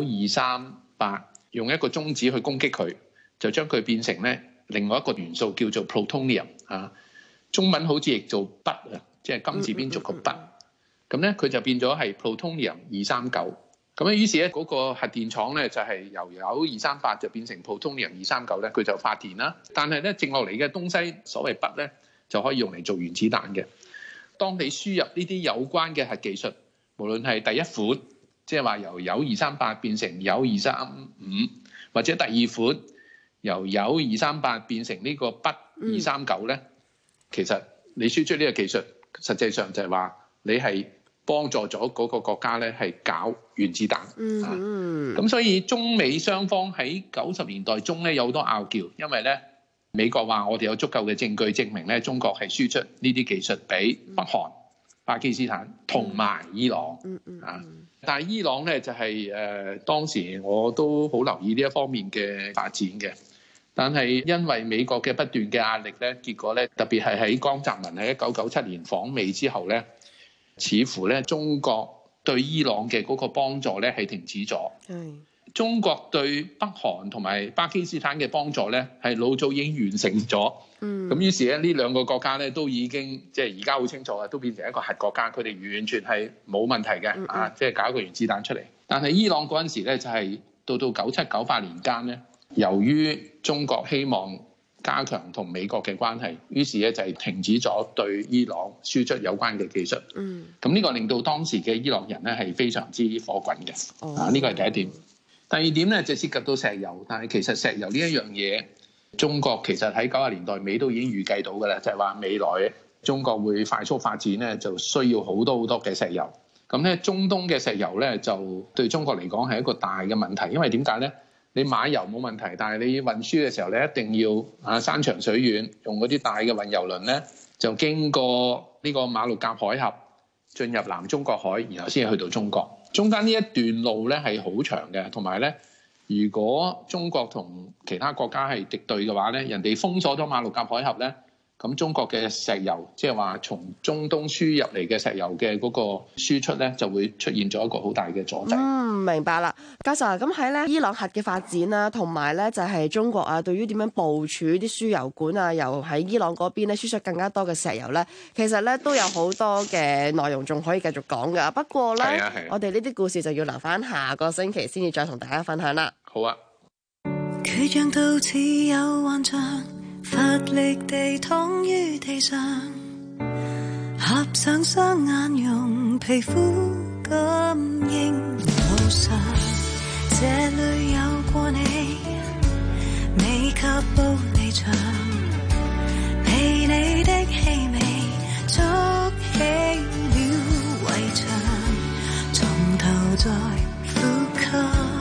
238，用一個中子去攻擊佢，就將佢變成咧另外一個元素叫做 plutonium 啊。中文好似譯做鈽啊，即係金字邊族個鈽。咁咧佢就變咗係 plutonium 239。咁於是咧嗰個核電廠咧就係由鈾238就變成 plutonium 239咧，佢就發電啦。但係咧剩落嚟嘅東西，所謂鈽咧就可以用嚟做原子彈嘅。當你輸入呢啲有關嘅核技術，無論係第一款，即係話由鈾238變成鈾235，或者第二款由鈾238變成呢個鈽239咧，其實你輸出呢個技術，實際上就係話你係幫助咗嗰個國家咧係搞原子彈。咁所以中美雙方喺90年代中咧有好多拗撬，因為咧美國話我哋有足夠嘅證據證明咧中國係輸出呢啲技術俾北韓、巴基斯坦同埋伊朗。但係伊朗咧就係當時我都好留意呢一方面嘅發展嘅。但係因為美國嘅不斷嘅壓力咧，結果咧特別係喺江澤民喺1997年訪美之後咧，似乎咧中國對伊朗嘅嗰個幫助咧係停止咗。中國對北韓同埋巴基斯坦嘅幫助咧係老早已經完成咗。咁於是咧呢兩個國家咧都已經即係而家好清楚啊，都變成一個核國家，佢哋完全係冇問題嘅啊！即係搞一個原子彈出嚟。但係伊朗嗰陣時咧就係到97、98年間咧。由於中國希望加強同美國嘅關係，於是咧就係停止咗對伊朗輸出有關嘅技術。咁呢個令到當時嘅伊朗人咧係非常之火滾嘅。呢個係第一點。第二點咧就涉及到石油，但係其實石油呢一樣嘢，中國其實喺90年代尾都已經預計到㗎啦，就係話未來中國會快速發展咧，就需要好多嘅石油。咁咧中東嘅石油咧就對中國嚟講係一個大嘅問題，因為點解咧？你買油冇問題，但係你運輸嘅時候咧，一定要山長水遠，用嗰啲大嘅運油輪咧，就經過呢個馬六甲海峽，進入南中國海，然後先去到中國。中間呢一段路咧係好長嘅，同埋咧，如果中國同其他國家係敵對嘅話咧，人哋封鎖咗馬六甲海峽咧。咁中國嘅石油，即係話從中東輸入嚟嘅石油嘅嗰個輸出咧，就會出現咗一個好大嘅阻滯。 明白啦，教授。咁喺咧伊朗核嘅發展啦，同埋咧就係中國啊，對於點樣部署啲輸油管啊，由喺伊朗嗰邊咧輸出更加多嘅石油咧，其實咧都有好多嘅內容仲可以繼續講㗎。不過咧，我哋呢啲故事就要留翻下個星期先至再同大家分享啦。 好啊。 缺氧到似有幻象，乏力地躺於地上，合上雙眼用皮膚感應路上，這裏有過你，未及玻璃牆，被你的氣味築起了圍牆，從頭再呼吸，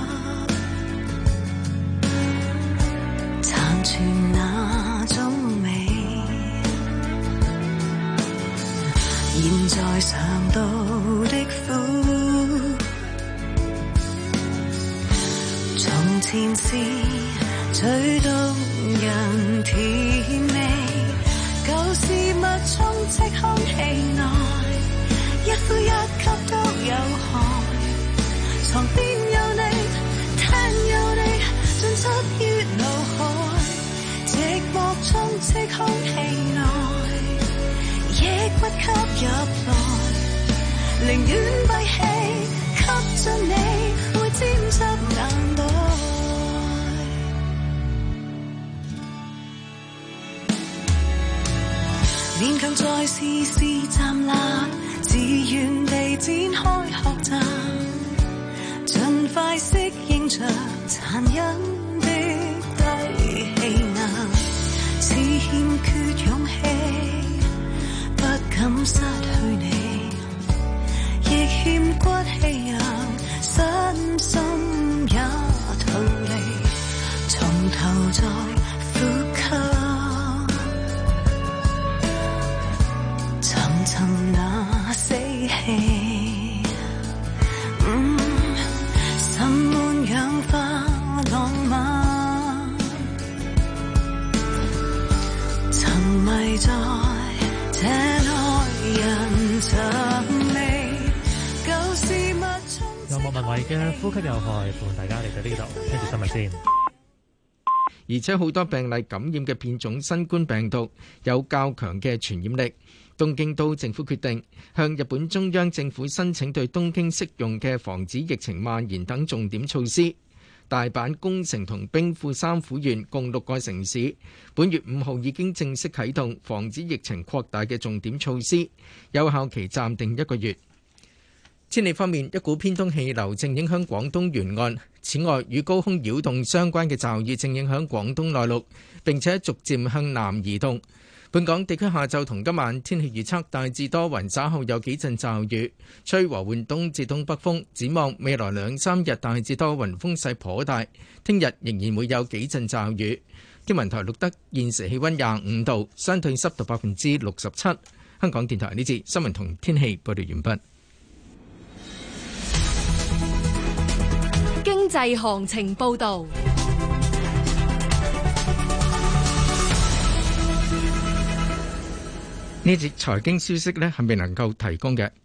殘存那種美，現在嘗到的苦，從前是最動人甜味，舊事物充斥空氣內，一呼一吸都有害，床邊有你，廳有你，進出於腦海，寂寞充斥空氣內，亦不吸入來，寧願閉氣吸進你，會沾濕眼袋，勉強再試試站立，自願地展開學習，盡快適應着殘忍的低氣壓，似欠缺勇氣，不敢失去你，亦欠頭再呼吸，尋尋那死氣，滲滿氧化浪漫，沉迷在這內人尋味，舊事物衝。 有莫文蔚嘅呼吸有害，歡迎大家嚟到呢度聽住新聞先。 而且好多病例感染嘅變種新冠病毒有較強嘅傳染力。東京都政府決定向日本中央政府申請對東京適用嘅防止疫情蔓延等重點措施。大阪、宮城同兵庫三府縣共6個城市，本月5號已經正式啟動防止疫情擴大嘅重點措施，有效期暫定1個月。天氣方面，一股偏東氣流正影響廣東沿岸，此外與高空擾動相關嘅驟雨正影響廣東內陸，並且逐漸向南移動。本港地區下晝同今晚天氣預測大致多雲，稍後有幾陣驟雨，吹和緩東至東北風。展望未來2-3日大致多雲，風勢頗大。聽日仍然會有幾陣驟雨。天文台錄得現時氣溫25度，相對濕度67%。香港電台呢節新聞同天氣報道完畢。 經濟行情報導。 呢節財經消息呢係未能夠提供嘅。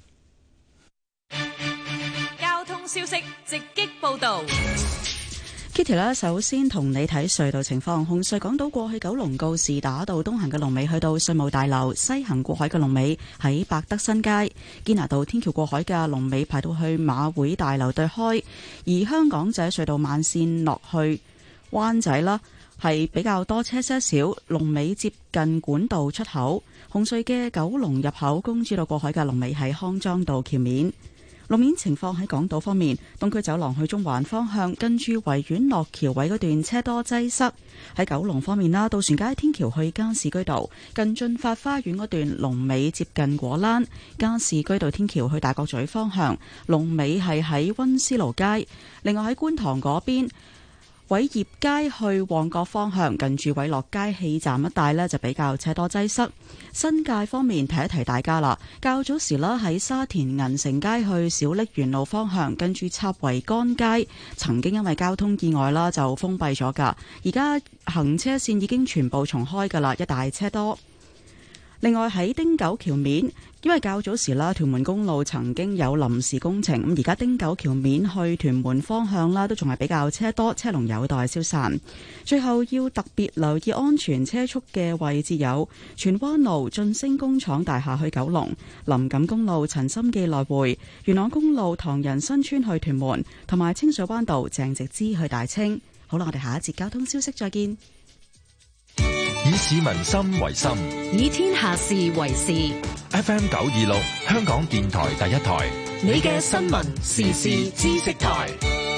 交通消息直擊報導。 Kitty 啦，首先同你睇隧道情況。紅隧港島過去九龍告士打道東行嘅龍尾去到稅務大樓，西行過海嘅龍尾喺百德新街。堅拿道天橋過海嘅龍尾排到去馬會大樓對開。而香港仔隧道慢線落去灣仔啦，係比較多車些少，龍尾接近管道出口。紅隧嘅九龍入口公主道過海嘅龍尾喺康莊道橋面。路面情況喺港島方面，東區走廊去中環方向跟住維園落橋位嗰段車多擠塞。喺九龍方面啦，渡船街天橋去加士居道近駿發花園嗰段龍尾接近果欄。加士居道天橋去大角咀方向龍尾係喺溫思勞街。另外喺觀塘嗰邊偉業街去旺角方向近住偉樂街氣站一帶呢，就比較車多擠塞。新界方面提一提大家啦，較早時啦喺沙田銀城街去小瀝源路方向近住插維干街曾經因為交通意外啦就封閉咗噶，而家行車線已經全部重開噶啦，一大車多。另外喺汀九橋面，因為較早時啦屯門公路曾經有臨時工程，咁而家汀九橋面去屯門方向啦都仲係比較車多，車龍有待消散。最後要特別留意安全車速嘅位置有荃灣路晉升工廠大廈去九龍、林錦公路陳心記來回、元朗公路唐人新村去屯門，同埋清水灣道鄭植之去大清。好啦，我哋下一節交通消息再見。 以市民心為心， 以天下事為事。 FM 926，香港電台第一台， 你嘅新聞時事知識台。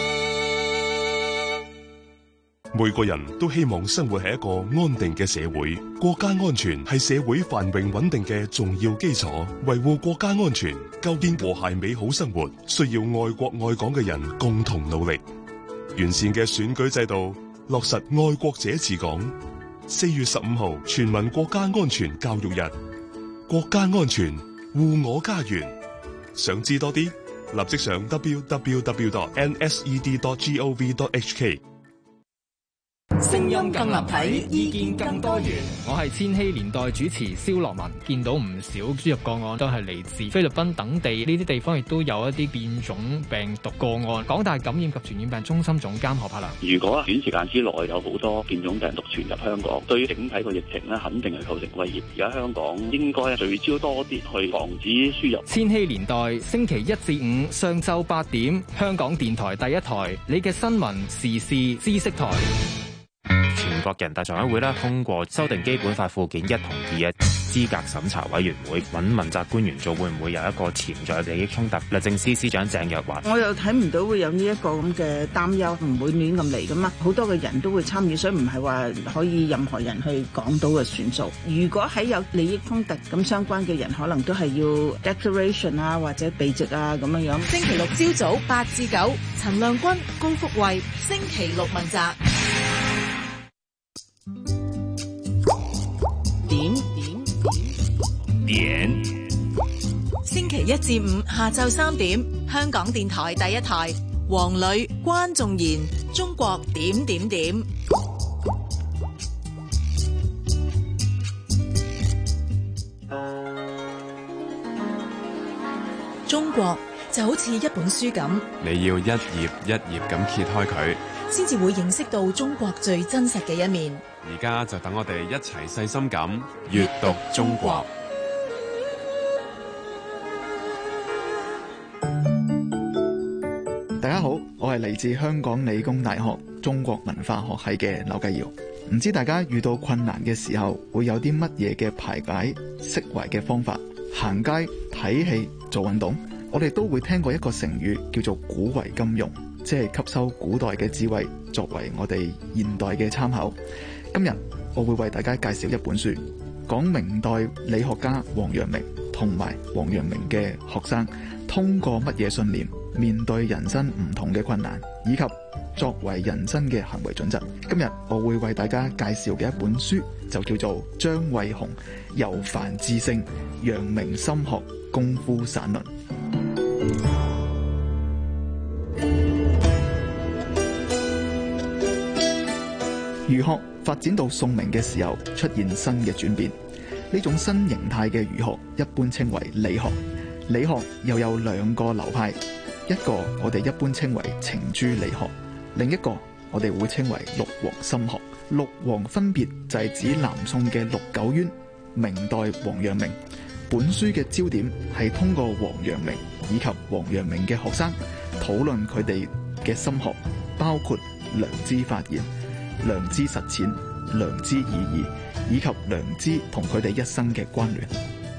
每個人都希望生活喺一個安定嘅社會，國家安全係社會繁榮穩定嘅重要基礎。維護國家安全，構建和諧美好生活，需要愛國愛港嘅人共同努力。完善嘅選舉制度，落實愛國者治港。4月15號全民國家安全教育日，國家安全護我家園。想知多啲，立即上 www.nsed.gov.hk。 聲音更立體，意見更多元。 我係千禧年代主持蕭樂文，見到唔少輸入個案都係嚟自菲律賓等地，呢啲地方亦都有一啲變種病毒個案。港大感染及傳染病中心總監何柏良： 如果短時間之內有好多變種病毒傳入香港，對於整體個疫情咧，肯定係構成威脅。而家香港應該聚焦多啲去防止輸入。 千禧年代星期1至5上晝8點，香港電台第一台，你嘅新聞時事知識台。 全國人大常委會咧通過修訂基本法附件1同2嘅資格審查委員會揾問責官員做，會唔會有一個潛在利益衝突？律政司司長鄭若驊： 我又睇唔到會有呢一個咁嘅擔憂，唔會亂咁嚟噶嘛。好多嘅人都會參與，所以唔係話可以任何人去講到嘅算數。如果喺有利益衝突咁相關嘅人，可能都係要 declaration 啊或者避席啊咁樣樣。 星期六朝早8至9，陳亮君、高福慧，星期六問責。 點。星期一至五下晝3點，香港電台第一台，黃磊、關仲賢，中國點點點。中國就好似一本書咁， 你要一頁一頁咁揭開佢， 先至會認識到中國最真實嘅一面。 而家就等我哋一齊細心咁閱讀中國。 大家好，我係嚟自香港理工大學中國文化學系嘅劉繼堯。唔知大家遇到困難嘅時候會有啲乜嘢嘅排解釋懷嘅方法？行街、睇戲、做運動，我哋都會聽過一個成語叫做古為今用，即係吸收古代嘅智慧作為我哋現代嘅參考。今日我會為大家介紹一本書，講明代理學家王陽明同埋王陽明嘅學生通過乜嘢信念面對人生唔同嘅困難，以及作為人生嘅行為準則。今日我會為大家介紹嘅一本書就叫做張衛紅由凡至聖陽明心學功夫散論。儒學發展到宋明嘅時候，出現新嘅轉變。呢種新形態嘅儒學一般稱為理學。理學又有兩個流派，一個我哋一般稱為程朱理學，另一個我哋會稱為陸王心學。陸王分別就係指南宋嘅陸九淵、明代王陽明。本書嘅焦點係通過王陽明以及王陽明嘅學生討論佢哋嘅心學，包括良知發現、良知實踐、良知意義，以及良知同佢哋一生嘅關聯。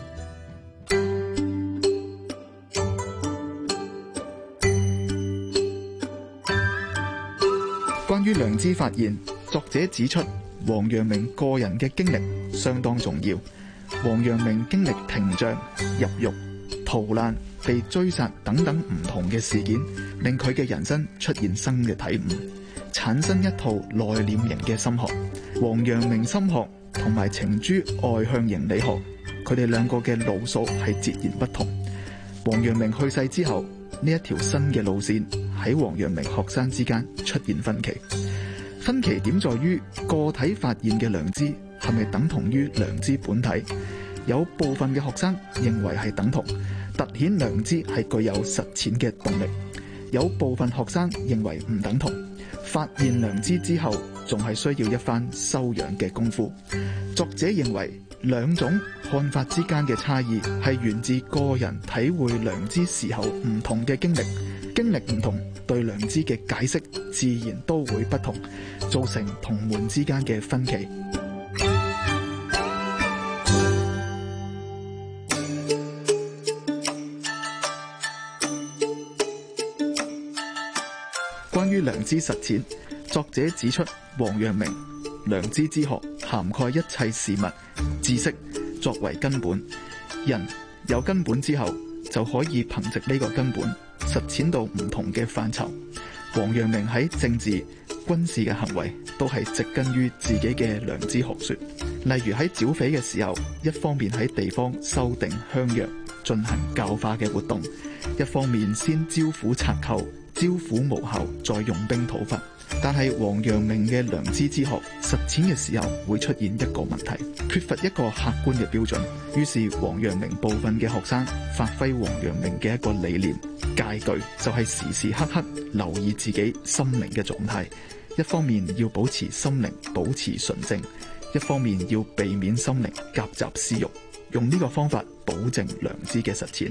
關於良知發現，作者指出王陽明個人嘅經歷相當重要。王陽明經歷廷杖、入獄、逃難、被追殺等等唔同嘅事件，令佢嘅人生出現新嘅體悟，產生一套內斂型嘅心學。王陽明心學同埋程朱外向型理學，佢哋兩個嘅路數係截然不同。王陽明去世之後，呢一條新嘅路線喺王陽明學生之間出現分歧。分歧點在於個體發現嘅良知係咪等同於良知本體？有部分嘅學生認為係等同，凸顯良知係具有實踐嘅動力；有部分學生認為唔等同，發現良知之後仲係需要一番修養嘅功夫。作者認為兩種看法之間嘅差異係源自個人體會良知時候唔同嘅經歷，經歷唔同，對良知嘅解釋自然都會不同，造成同門之間嘅分歧。關於良知實踐，作者指出王陽明良知之學涵蓋一切事物、知識作為根本，人有根本之後就可以憑藉呢個根本實踐到唔同嘅範疇。王陽明喺政治、軍事嘅行為都係植根於自己嘅良知學說。例如喺剿匪嘅時候，一方面喺地方修訂鄉約，進行教化嘅活動，一方面先招撫賊寇，招撫無效，再用兵討伐。但係王陽明嘅良知之學實踐嘅時候會出現一個問題，缺乏一個客觀嘅標準。於是王陽明部分嘅學生發揮王陽明嘅一個理念戒句，就係時時刻刻留意自己心靈嘅狀態。一方面要保持心靈保持純正，一方面要避免心靈夾雜私欲，用呢個方法保證良知嘅實踐。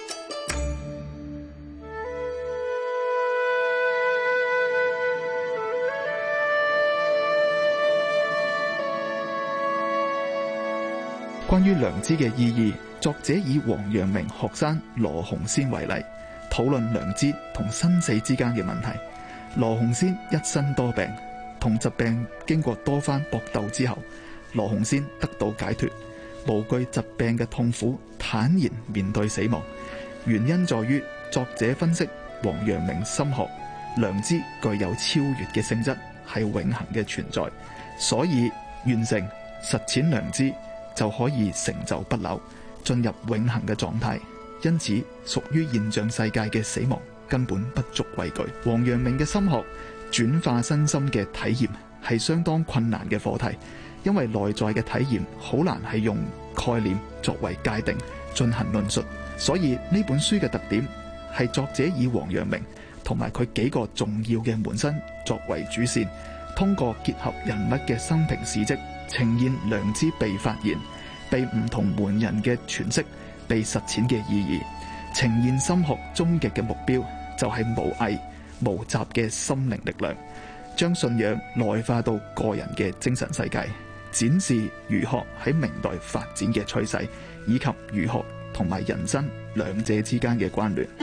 關於良知嘅意義，作者以王陽明學生羅洪先為例，討論良知同生死之間嘅問題。羅洪先一身多病，同疾病經過多番搏鬥之後，羅洪先得到解脫，無懼疾病嘅痛苦，坦然面對死亡。原因在於作者分析王陽明心學，良知具有超越嘅性質，係永恆嘅存在，所以完成實踐良知，就可以成就不朽，進入永恆嘅狀態。因此，屬於現象世界嘅死亡根本不足畏懼。王陽明嘅心學轉化身心嘅體驗係相當困難嘅課題，因為內在嘅體驗好難係用概念作為界定進行論述。所以呢本書嘅特點係作者以王陽明同埋佢幾個重要嘅門生作為主線，通過結合人物嘅生平事蹟，呈現良知被發現、被唔同門人嘅詮釋、被實踐嘅意義，呈現心學終極嘅目標就係無偽無雜嘅心靈力量，將信仰內化到個人嘅精神世界，展示儒學喺明代發展嘅趨勢，以及儒學同埋人生兩者之間嘅關聯。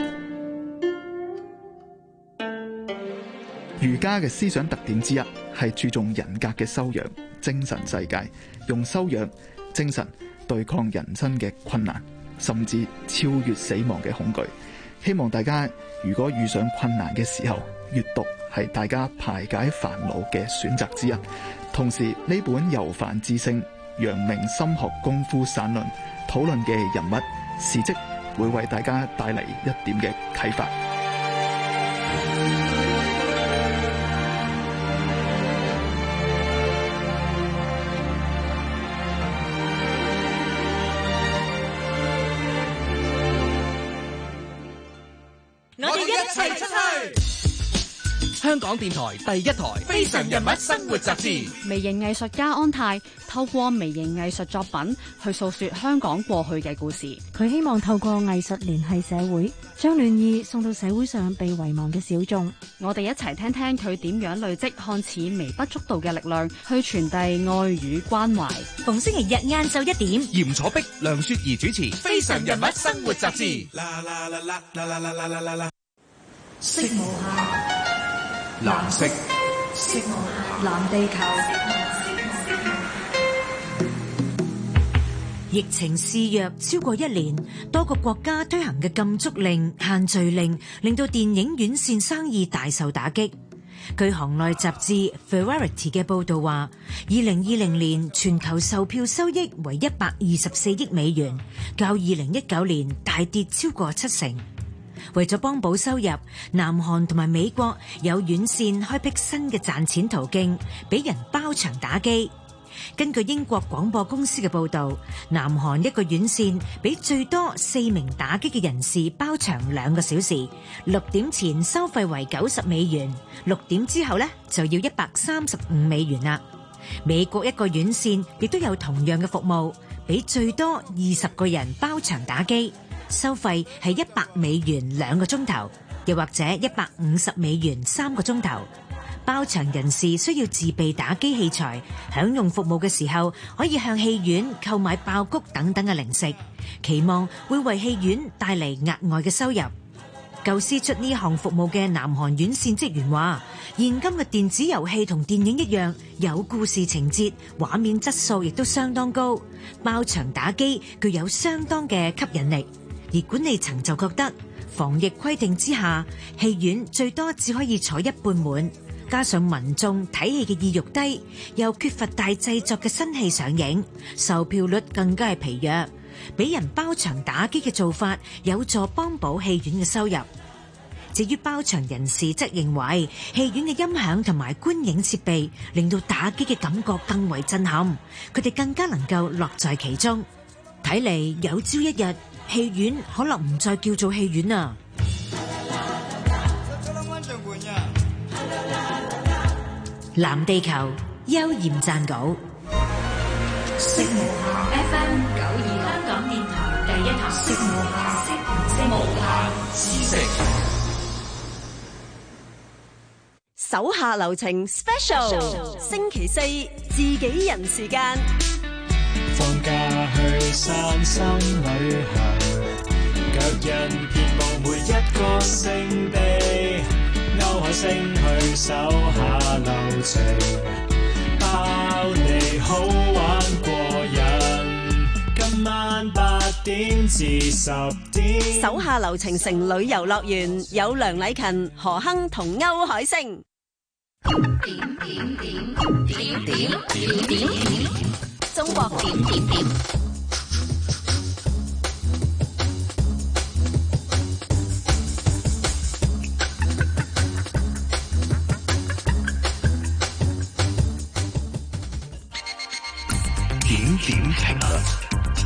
儒家嘅思想特點之一係注重人格嘅修養、精神世界，用修養精神對抗人生嘅困難，甚至超越死亡嘅恐懼。希望大家如果遇上困難嘅時候，閱讀係大家排解煩惱嘅選擇之一。同時呢本由凡至聖陽明心學功夫散論討論嘅人物事蹟，會為大家帶嚟一點嘅啟發。 我哋一齊出去。 香港電台第一台《非常人物生活雜誌》。 微型藝術家安泰透過微型藝術作品去訴說香港過去嘅故事。 佢希望透過藝術聯繫社會，將暖意送到社會上被遺忘嘅小眾。 我哋一齊聽聽佢點樣累積看似微不足道嘅力量，去傳遞愛與關懷。 逢星期日晏晝1點， 嚴楚碧、梁雪兒主持《非常人物生活雜誌》。 色無限，藍色，色無限，藍地球。 疫情肆虐超過1年，多個國家推行嘅禁足令、限聚令，令到電影院線生意大受打擊。據行內雜誌 Variety 嘅報道話，2020年全球售票收益為124億美元，較2019年大跌超過70%。為咗幫補收入，南韓同埋美國有院線開闢新嘅賺錢途徑，俾人包場打機。根據英國廣播公司嘅報道，南韓一個院線俾最多4名打機嘅人士包場2個小時，6點前收費為90美元，6點之後呢就要135美元啦。美國一個院線亦都有同樣嘅服務，俾最多20個人包場打機，收費係100美元2個鐘頭，又或者150美元3個鐘頭。包場人士需要自備打機器材，享用服務嘅時候可以向戲院購買爆谷等等嘅零食，期望會為戲院帶嚟額外嘅收入。構思出呢項服務嘅南韓院線職員話，現今嘅電子遊戲同電影一樣，有故事情節，畫面質素亦都相當高，包場打機具有相當嘅吸引力。而管理層就覺得防疫規定之下，戲院最多只可以坐一半滿，加上民眾睇戲嘅意欲低，又缺乏大製作嘅新戲上映，售票率更加係疲弱。俾人包場打機嘅做法有助幫補戲院嘅收入。至於包場人士則認為，戲院嘅音響同埋觀影設備令到打機嘅感覺更為震撼，佢哋更加能夠樂在其中。睇嚟有朝一日，戲院可能唔再叫做戲院啊！藍地球邱焱撰稿。 FM 92香港電台第一台。無限知識。 手下留情 Special， 星期四自己人時間。 放假去散心旅行，腳印遍佈每一個聖地，歐海星去手下留情，包你好玩過癮。今晚8點至10點， 手下留情城旅遊樂園有梁禮勤、何鏗同歐海星。 中國點點點。 點點評論。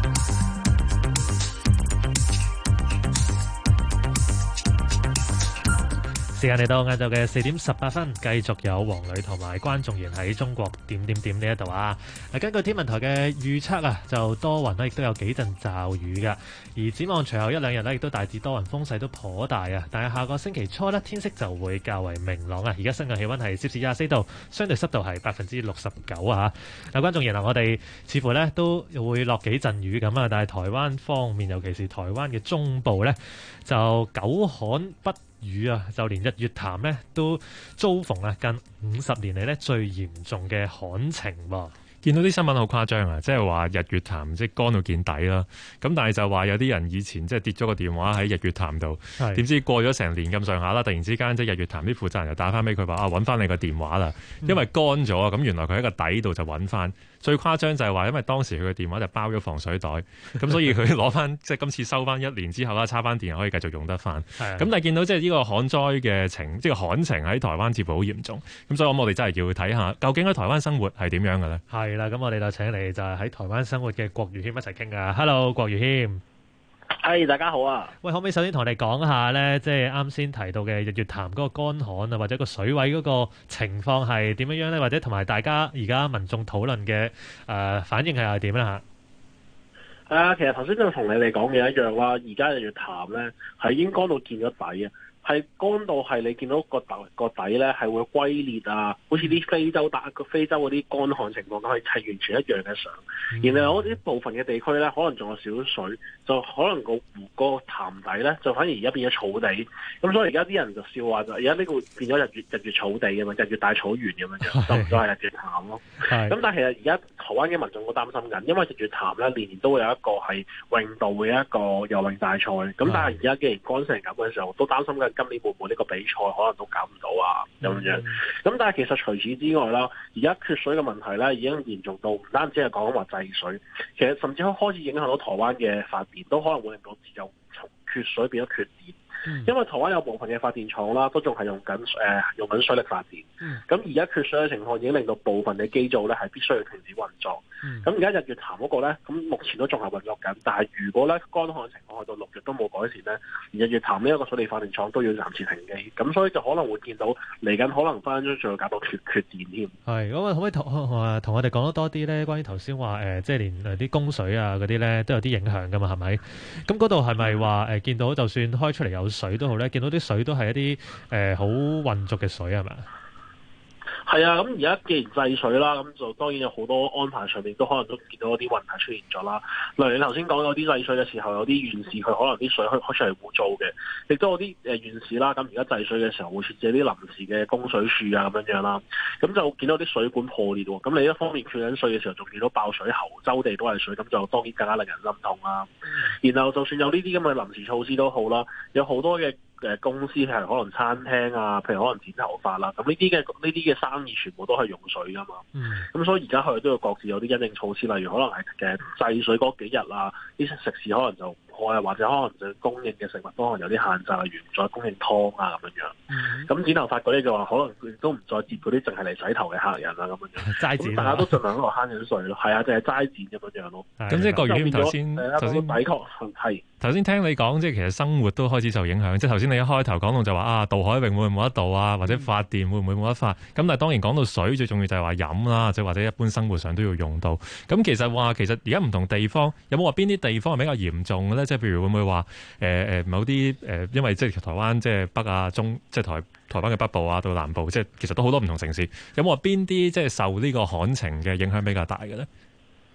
時間嚟到晏晝嘅4點18分，繼續有黃磊同埋關仲賢喺中國點點點呢一度啊！根據天文台嘅預測啊，就多雲咧，亦都有幾陣驟雨嘅。而展望隨後一兩日咧，亦都大致多雲，風勢都頗大啊！但係下個星期初咧，天色就會較為明朗啊！而家室外氣溫係攝氏24度，相對濕度係69%啊！嗱，關仲賢啊，我哋似乎咧都會落幾陣雨咁啊，但係台灣方面，尤其是台灣嘅中部咧，就久旱不雨啊，就連日月潭呢都遭逢啊近50年嚟呢最嚴重嘅旱情喎。 見到啲新聞好誇張啊，即係話日月潭即係乾到見底啦。咁但係就話有啲人以前即係跌咗個電話喺日月潭度，點知過咗成年咁上下啦，突然之間即係日月潭啲負責人又打翻俾佢話揾翻你個電話啦，因為乾咗，咁原來佢喺個底度就揾翻。最誇張就係話，因為當時佢嘅電話就包咗防水袋，咁所以佢攞翻即係今次收翻1年之後啦，插翻電可以繼續用得翻。咁但係見到即係呢個旱災嘅即係旱情喺台灣似乎好嚴重，咁所以我哋真係要睇下究竟喺台灣生活係點樣嘅咧？ 係啦，咁我哋就請嚟就係喺台灣生活嘅郭豫謙一齊傾㗎。Hello， 郭豫謙。 係，大家好啊！ 喂，可唔可以首先同我哋講下咧，即係啱先提到嘅日月潭嗰個乾旱啊，或者個水位嗰個情況係點樣咧？或者同埋大家而家民眾討論嘅反應係點咧嚇？ 其實頭先都同你哋講嘅一樣啦。而家日月潭咧係已經乾到見咗底啊！係乾到係你見到個底咧係會龜裂啊，好似啲非洲嗰啲乾旱情況都係完全一樣嘅相。然後嗰啲部分嘅地區咧，可能仲有少少水，就可能個潭底咧就反而而家變咗草地。咁所以而家啲人就笑話就而家呢個變咗日月草地咁嘛，日月大草原咁樣，就唔再係日月潭咯。咁但係其實而家台灣嘅民眾都擔心緊，因為日月潭咧年年都會有一個係泳道嘅一個游泳大賽。咁但係而家既然乾成咁嘅時候，都擔心緊今年會唔會呢個比賽可能都搞唔到啊咁樣。咁但係其實除此之外啦，而家缺水嘅問題咧已經嚴重到唔單止係講話制水，其實甚至開始影響到台灣嘅發電，都可能會令到由從缺水變咗缺電。因為台灣有部分嘅發電廠啦，都仲係用緊水力發電。咁而家缺水嘅情況已經令到部分嘅機組咧係必須要停止運作。咁而家日月潭嗰個咧，咁目前都仲係運作緊。但係如果咧乾旱情況去到6月都冇改善咧，日月潭呢一個水力發電廠都要暫時停機。咁所以就可能會見到嚟緊可能分分鐘仲要搞到缺電添。 係咁啊，可唔可以同我哋講多啲咧？關於頭先話即係連啲供水啊嗰啲咧都有啲影響噶嘛？係咪？咁嗰度係咪話見到就算開出嚟有水都好咧，見到啲水都係一啲好渾濁嘅水係咪？ 係啊，咁而家既然制水啦，咁就當然有好多安排上面都可能都見到一啲問題出現咗啦。例如你頭先講有啲制水嘅時候，有啲縣市佢可能啲水開出嚟污糟嘅，亦都有啲縣市啦。咁而家制水嘅時候會設置啲臨時嘅供水柱啊咁樣啦。咁就見到啲水管破裂喎。咁你一方面缺緊水嘅時候，仲見到爆水喉，周地都係水，咁就當然更加令人心痛啦。然後就算有呢啲咁嘅臨時措施都好啦，有好多嘅公司係可能餐廳啊，譬如可能剪頭髮啦，咁呢啲嘅生意全部都係用水噶嘛。咁所以而家佢哋都要各自有啲因應措施，例如可能係制水嗰幾日啊，啲食肆可能就唔開啊，或者可能就供應嘅食物都可能有啲限制，例如唔再供應湯啊咁樣。咁剪頭髮嗰啲就話可能佢都唔再接嗰啲淨係嚟洗頭嘅客人啊咁樣。齋剪，大家都盡量喺度慳緊水咯。係啊，淨係齋剪咁樣咯。 咁即係郭豫謙頭先抵確係。 頭先聽你講，即係其實生活都開始受影響。即係頭先你一開頭講到就話渡海泳會唔會冇得渡啊，或者發電會唔會冇得發？咁但係當然講到水，最重要就係話飲啦，即係或者一般生活上都要用到。咁其實而家唔同地方有冇話邊啲地方係比較嚴重嘅咧？即係譬如會唔會話某啲因為即係台灣即係北啊中，即係台灣嘅北部啊到南部，即係其實都好多唔同城市。有冇話邊啲即係受呢個旱情嘅影響比較大嘅咧？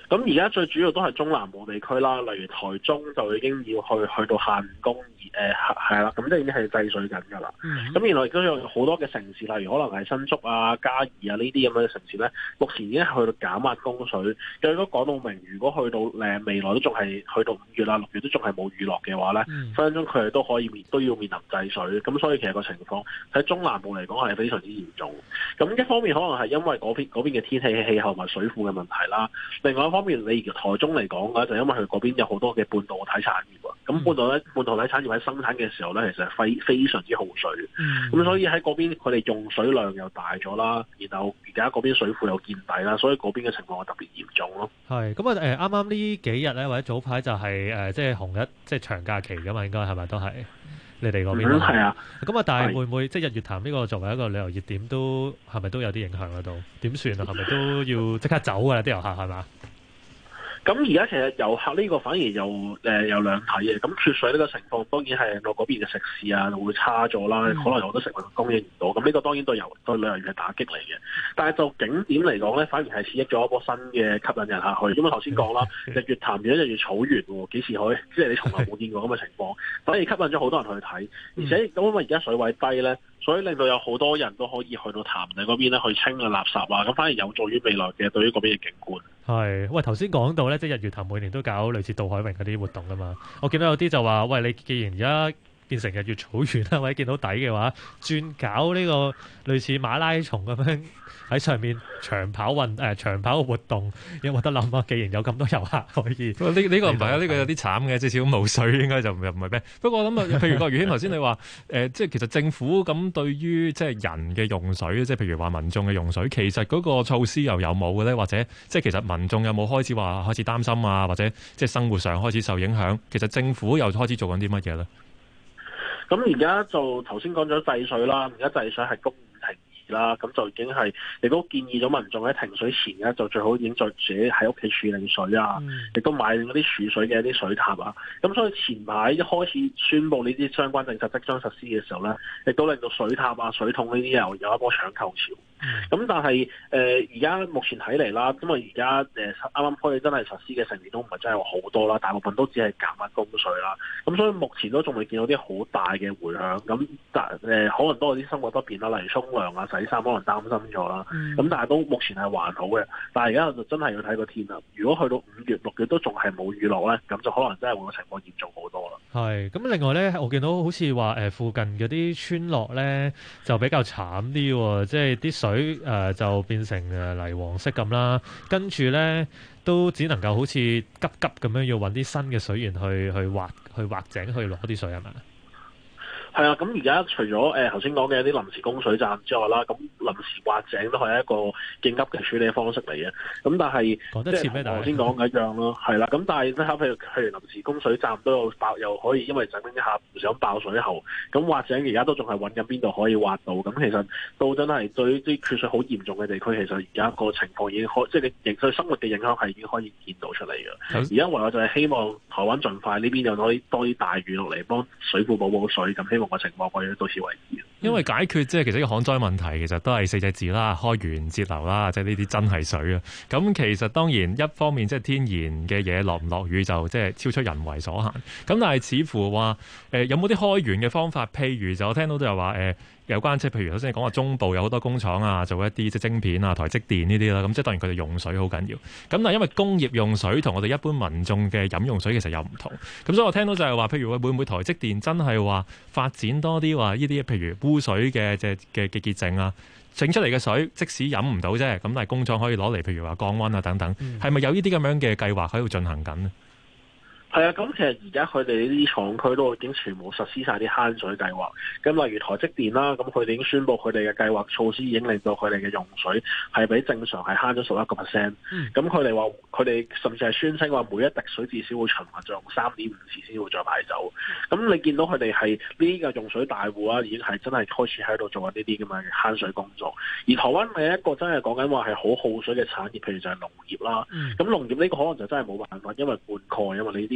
咁而家最主要都係中南部地區啦，例如台中就已經要去到限工，係啦，咁即係已經係制水緊㗎啦。咁原來亦都有好多嘅城市，例如可能係新竹啊、嘉義啊呢啲咁樣嘅城市咧，目前已經去到減壓供水。佢都講到明，如果去到未來都仲係去到5月啊、6月都仲係冇雨落嘅話咧，分分鐘佢哋都要面臨制水。咁所以其實個情況喺中南部嚟講係非常之嚴重。咁一方面可能係因為嗰邊嘅天氣、氣候同埋水庫嘅問題啦，另外一方面你台中嚟講嘅就因為佢嗰邊有好多嘅半導體產業啊，咁半導體產業喺生產嘅時候咧，其實係非常之耗水。咁所以喺嗰邊佢哋用水量又大咗啦，然後而家嗰邊水庫又見底啦，所以嗰邊嘅情況特別嚴重咯。 係咁啊！啱啱呢幾日咧，或者早排就係即係紅一即係長假期㗎嘛，應該係咪都係你哋嗰邊？ 係啊。 咁啊，但係會唔會即係日月潭呢個作為一個旅遊熱點，都係咪都有啲影響喺度？點算啊？係咪都要即刻走㗎？啲遊客係嘛？ 咁而家其實遊客呢個反而有兩睇嘅，咁缺水呢個情況當然係我嗰邊嘅食肆啊會差咗啦，可能有好多食物供應唔到，咁呢個當然對旅遊業係打擊嚟嘅。但係就景點嚟講咧，反而係刺激咗一波新嘅吸引人客去。因為頭先講啦，日月潭變咗日月草原喎，幾時可以？即係你從來冇見過咁嘅情況，反而吸引咗好多人去睇。而且因為而家水位低咧，所以令到有好多人都可以去到潭底嗰邊咧去清嘅垃圾啊，咁反而有助於未來嘅對於嗰邊嘅景觀。 係，喂，頭先講到咧，即係日月潭每年都搞類似渡海泳嗰啲活動噶嘛。我見到有啲就話，喂，你既然而家變成日月草原啦，或者見到底嘅話，轉搞呢個類似馬拉松咁樣喺上面長跑嘅活動，有冇得諗啊？既然有咁多遊客可以， 呢個唔係啊，呢個有啲慘嘅，即係始終冇水，應該就唔係咩。不過我諗啊，譬如郭豫謙頭先你話即係其實政府咁對於即係人嘅用水，即係譬如話民眾嘅用水，其實嗰個措施又有冇嘅咧？或者即係其實民眾有冇開始擔心啊？或者即係生活上開始受影響？其實政府又開始做緊啲乜嘢咧？ 咁而家就頭先講咗制水啦，而家制水係公務停啦，咁就已經係亦都建議咗民眾喺停水前咧，就最好已經自己喺屋企儲定水啊，亦都買嗰啲儲水嘅一啲水塔啊。咁所以前排一開始宣布呢啲相關政策即將實施嘅時候咧，亦都令到水塔啊、水桶呢啲又有一波搶購潮。咁但係而家目前睇嚟啦，因為而家啱啱開始真係實施嘅成年都唔係真係話好多啦，大部分都只係減壓供水啦。咁所以目前都仲未見到啲好大嘅迴響。咁可能都有啲生活不便啦，例如沖涼啊、洗衫可能擔心咗啦。咁但係都目前係還好嘅。但係而家就真係要睇個天啦。如果去到5月、6月都仲係冇雨落咧，咁就可能真係會個情況嚴重好多啦。 係。咁另外咧，我見到好似話附近嗰啲村落咧就比較慘啲喎，即係啲水就變成泥黃色咁啦，跟住咧都只能夠好似急咁樣要揾啲新嘅水源去挖井去攞啲水係咪？ 係啊，咁而家除咗頭先講嘅一啲臨時供水站之外啦，咁臨時挖井都係一個緊急嘅處理方式嚟嘅。咁但係即係頭先講嘅一樣咯，係啦。咁但係譬如臨時供水站都有爆，又可以因為整一下唔想爆水喉，咁挖井而家都仲係揾緊邊度可以挖到。咁其實都真係對啲缺水好嚴重嘅地區，其實而家個情況已經即係你對生活嘅影響係已經可以見到出嚟嘅。而家唯有就係希望台灣盡快呢邊又可以多啲大雨落嚟，幫水庫補水，咁希望個情況可以到此為止。 因為解決即係其實呢個旱災問題，其實都係4隻字啦，開源節流啦，即係呢啲真係水啊。咁其實當然一方面即係天然嘅嘢落唔落雨就即係超出人為所限。咁但係似乎話有冇啲開源嘅方法？譬如就我聽到都有話有關即係譬如頭先你講話中部有好多工廠啊，做一啲即係晶片啊、台積電呢啲啦。咁即係當然佢哋用水好緊要。咁但係因為工業用水同我哋一般民眾嘅飲用水其實又唔同。咁所以我聽到就係話，譬如會唔會台積電真係話發展多啲話呢啲譬如污水嘅潔淨啊，整出嚟嘅水即使飲唔到啫，咁但係工廠可以攞嚟譬如話降溫啊等等，係咪有呢啲咁樣嘅計劃喺度進行緊呢？ 係啊，咁其實而家佢哋呢啲廠區都已經全部實施晒啲慳水計劃。咁例如台積電啦，咁佢哋已經宣布佢哋嘅計劃措施已經令到佢哋嘅用水係比正常係慳咗11%。咁佢哋話佢哋甚至係宣稱話每一滴水至少會循環再用3.5次先會再排走。咁你見到佢哋係呢個用水大戶啊，已經係真係開始喺度做緊呢啲咁嘅慳水工作。而台灣另一個真係講緊話係好耗水嘅產業，譬如就係農業啦。咁農業呢個可能就真係冇辦法，因為灌溉，因為你啲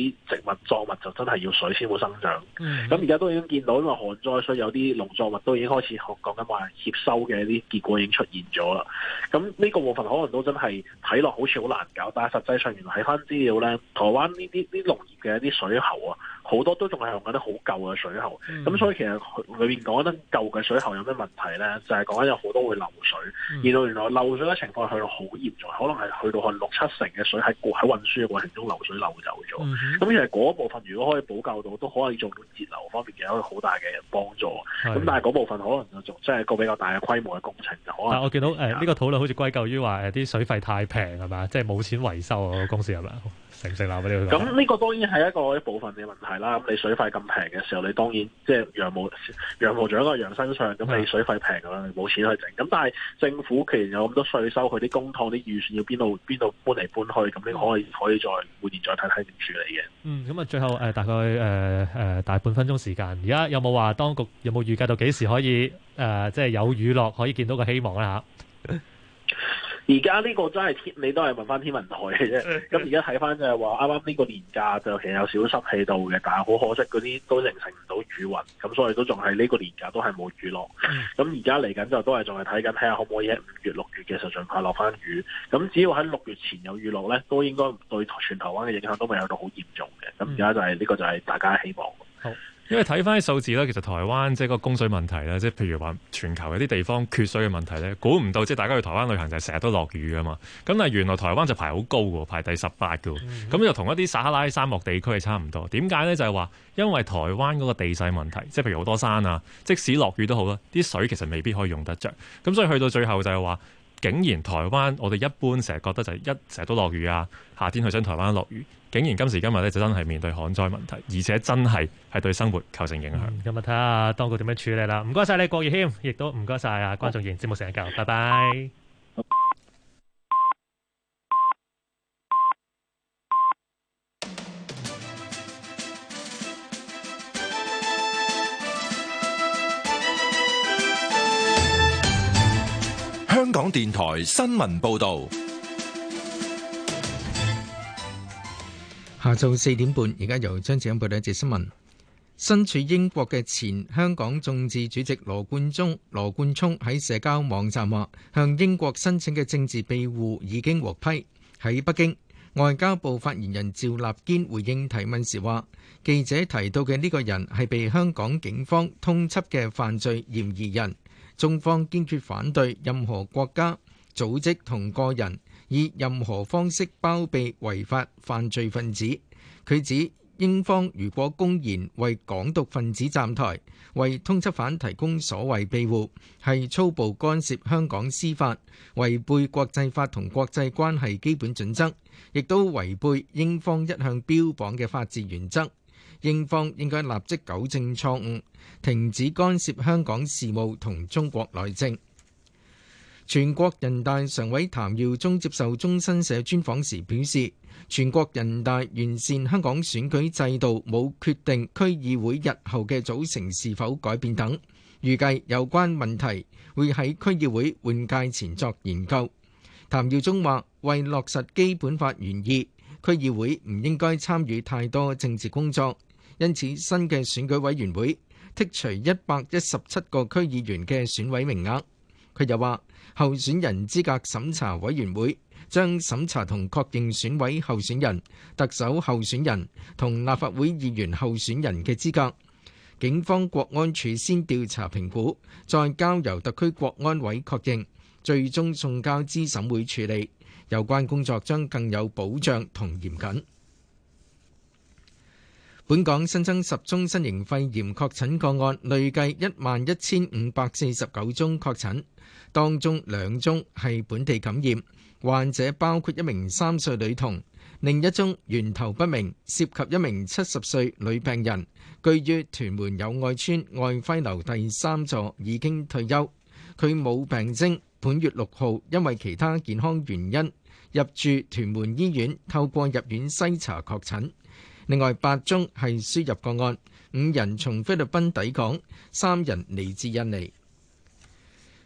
啲植物作物就真係要水先會生長。咁而家都已經見到，因為旱災，所以有啲農作物都已經開始講緊話協收嘅一啲結果已經出現咗啦。咁呢個部分可能都真係睇落好似好難搞，但係實際上原來睇翻資料咧，台灣呢啲農業嘅一啲水喉啊，好多都仲係用緊啲好舊嘅水喉。咁所以其實裏邊講緊舊嘅水喉有咩問題咧？就係講緊有好多會漏水，而到原來漏水嘅情況去到好嚴重，可能係去到6-7成嘅水喺運輸嘅過程中漏水漏走咗。咁其實嗰部分如果可以補救到，都可以做到節流方面嘅一個好大嘅幫助。咁但係嗰部分可能就仲即係一個比較大嘅規模嘅工程，就可能。 我見到呢個討論好似歸咎於話啲水費太平係嘛，即係冇錢維修個公司係咪？成唔成立啊？ 咁呢個當然係一部分嘅問題啦。咁你水費咁平嘅時候，你當然即係羊毛長喺羊身上，咁你水費平㗎啦，你冇錢去整。咁但係政府既然有咁多稅收，佢啲公帑啲預算要邊度搬嚟搬去，咁呢個可以再每年再睇睇點處理嘅。 咁啊，最後大概大半分鐘時間，而家有冇話當局有冇預計到幾時可以即係有雨落，可以見到個希望啦嚇？ 而家呢個真係你都係問翻天文台嘅啫。咁而家睇翻就係話，啱啱呢個年假就其實有少濕氣到嘅，但係好可惜嗰啲都形成唔到雨雲，咁所以都仲係呢個年假都係冇雨落。咁而家嚟緊就都係仲係睇緊，睇下可唔可以喺5月、6月嘅時候盡快落翻雨。咁只要喺6月前有雨落咧，都應該對全台灣嘅影響都未有到好嚴重嘅。咁而家就係呢個就係大家希望。 好。因為睇翻啲數字咧，其實台灣即係個供水問題咧，即係譬如話全球有啲地方缺水嘅問題咧，估唔到即係大家去台灣旅行就係成日都落雨噶嘛。咁但係原來台灣就排好高嘅，排第18嘅。咁就同一啲撒哈拉沙漠地區係差唔多。點解咧？就係話因為台灣嗰個地勢問題，即係譬如好多山啊，即使落雨都好啦，啲水其實未必可以用得着。咁所以去到最後就係話，竟然台灣我哋一般成日覺得就係成日都落雨啊，夏天去親台灣落雨。竟然今時今日咧就真係面對旱災問題，而且真係對生活構成影響。 咁啊睇下當局點樣處理啦。唔該晒你郭豫謙，亦都唔該晒啊關仲然。節目時間夠，拜拜。 香港電台新聞報導。 下晝4點半，而家由張子欣報道一節新聞。身處英國嘅前香港眾志主席羅冠聰喺社交網站話，向英國申請嘅政治庇護已經獲批。喺北京，外交部發言人趙立堅回應提問時話，記者提到嘅呢個人係被香港警方通緝嘅犯罪嫌疑人，中方堅決反對任何國家、組織同個人以任何方式包庇違法犯罪分子。佢指英方如果公然為港獨分子站台，為通緝犯提供所謂庇護，係粗暴干涉香港司法，違背國際法同國際關係基本準則，亦都違背英方一向標榜嘅法治原則。英方應該立即糾正錯誤，停止干涉香港事務同中國內政。全國人大常委譚耀宗接受中新社專訪時表示，全國人大完善香港選舉制度冇決定區議會日後嘅組成是否改變等，預計有關問題會喺區議會換屆前作研究。譚耀宗話，為落實基本法原意，區議會唔應該參與太多政治工作，因此新嘅選舉委員會剔除117個區議員嘅選委名額。佢又話，候選人資格審查委員會將審查同確認選委候選人、特首候選人同立法會議員候選人嘅資格。警方國安處先調查評估，再交由特區國安委確認，最終送交資審會處理。有關工作將更有保障同嚴謹。本港新增10宗新型肺炎確診個案，累計11,549宗確診，當中2宗係本地感染，患者包括一名3歲女童，另一宗源頭不明，涉及一名70歲女病人，居於屯門友愛邨愛輝樓第3座，已經退休，佢冇病徵，本月6號因為其他健康原因入住屯門醫院，透過入院篩查確診。另外8宗係輸入個案，5人從菲律賓抵港，3人嚟自印尼。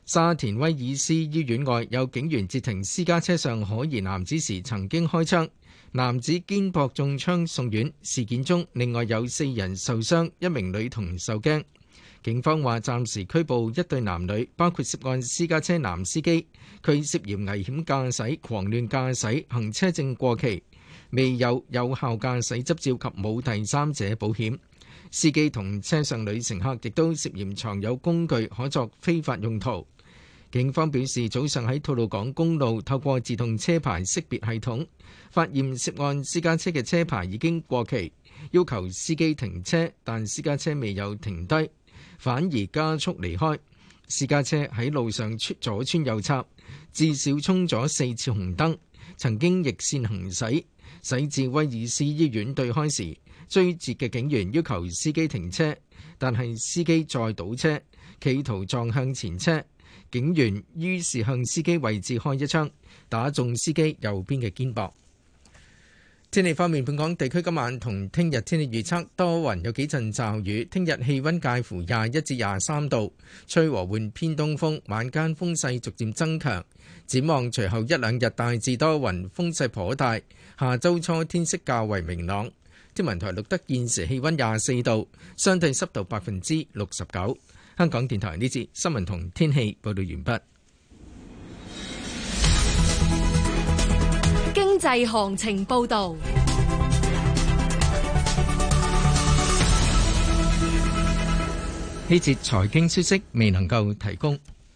沙田威爾斯醫院外有警員截停私家車上可疑男子時曾經開槍，男子肩膊中槍送院。事件中另外有4人受傷，一名女童受驚。警方話暫時拘捕一對男女，包括涉案私家車男司機，佢涉嫌危險駕駛、狂亂駕駛、行車證過期、未有有效駕駛執照及冇第三者保險。司機同車上女乘客亦都涉嫌藏有工具可作非法用途。警方表示，早上喺吐露港公路透過自動車牌識別系統，發現涉案私家車嘅車牌已經過期，要求司機停車，但私家車未有停低，反而加速離開。私家車喺路上左穿右插，至少衝咗4次紅燈，曾經逆線行駛，駛至威爾斯醫院對開時，追截嘅警員要求司機停車，但係司機再倒車，企圖撞向前車。警員於是向司機位置開一槍，打中司機右邊嘅肩膊。天氣方面，本港地區今晚同聽日天氣預測多雲，有幾陣驟雨。聽日氣溫介乎21至23度，吹和緩偏東風，晚間風勢逐漸增強。展望隨後一兩日大致多雲，風勢頗大。下周初天色較為明朗。天文台錄得現時氣溫24度，相對濕度69%。香港電台呢節新聞同天氣報道完畢。 經濟行情報道。 呢節財經消息未能夠提供。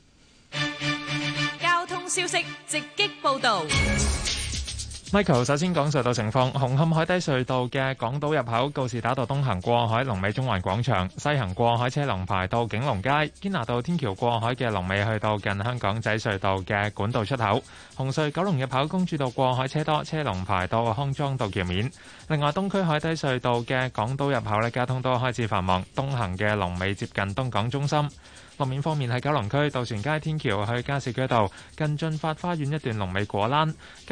交通消息直擊報道。 Michael 首先講隧道情況，紅磡海底隧道嘅港島入口告士打道東行過海龍尾中環廣場，西行過海車龍排到景隆街，堅拿道天橋過海嘅龍尾去到近香港仔隧道嘅管道出口。紅隧九龍入口公主道過海車多，車龍排到康莊道橋面。另外東區海底隧道嘅港島入口呢，交通都開始繁忙，東行嘅龍尾接近東港中心。路面方面喺九龍區渡船街天橋去加士居道近駿發花園一段龍尾果欄。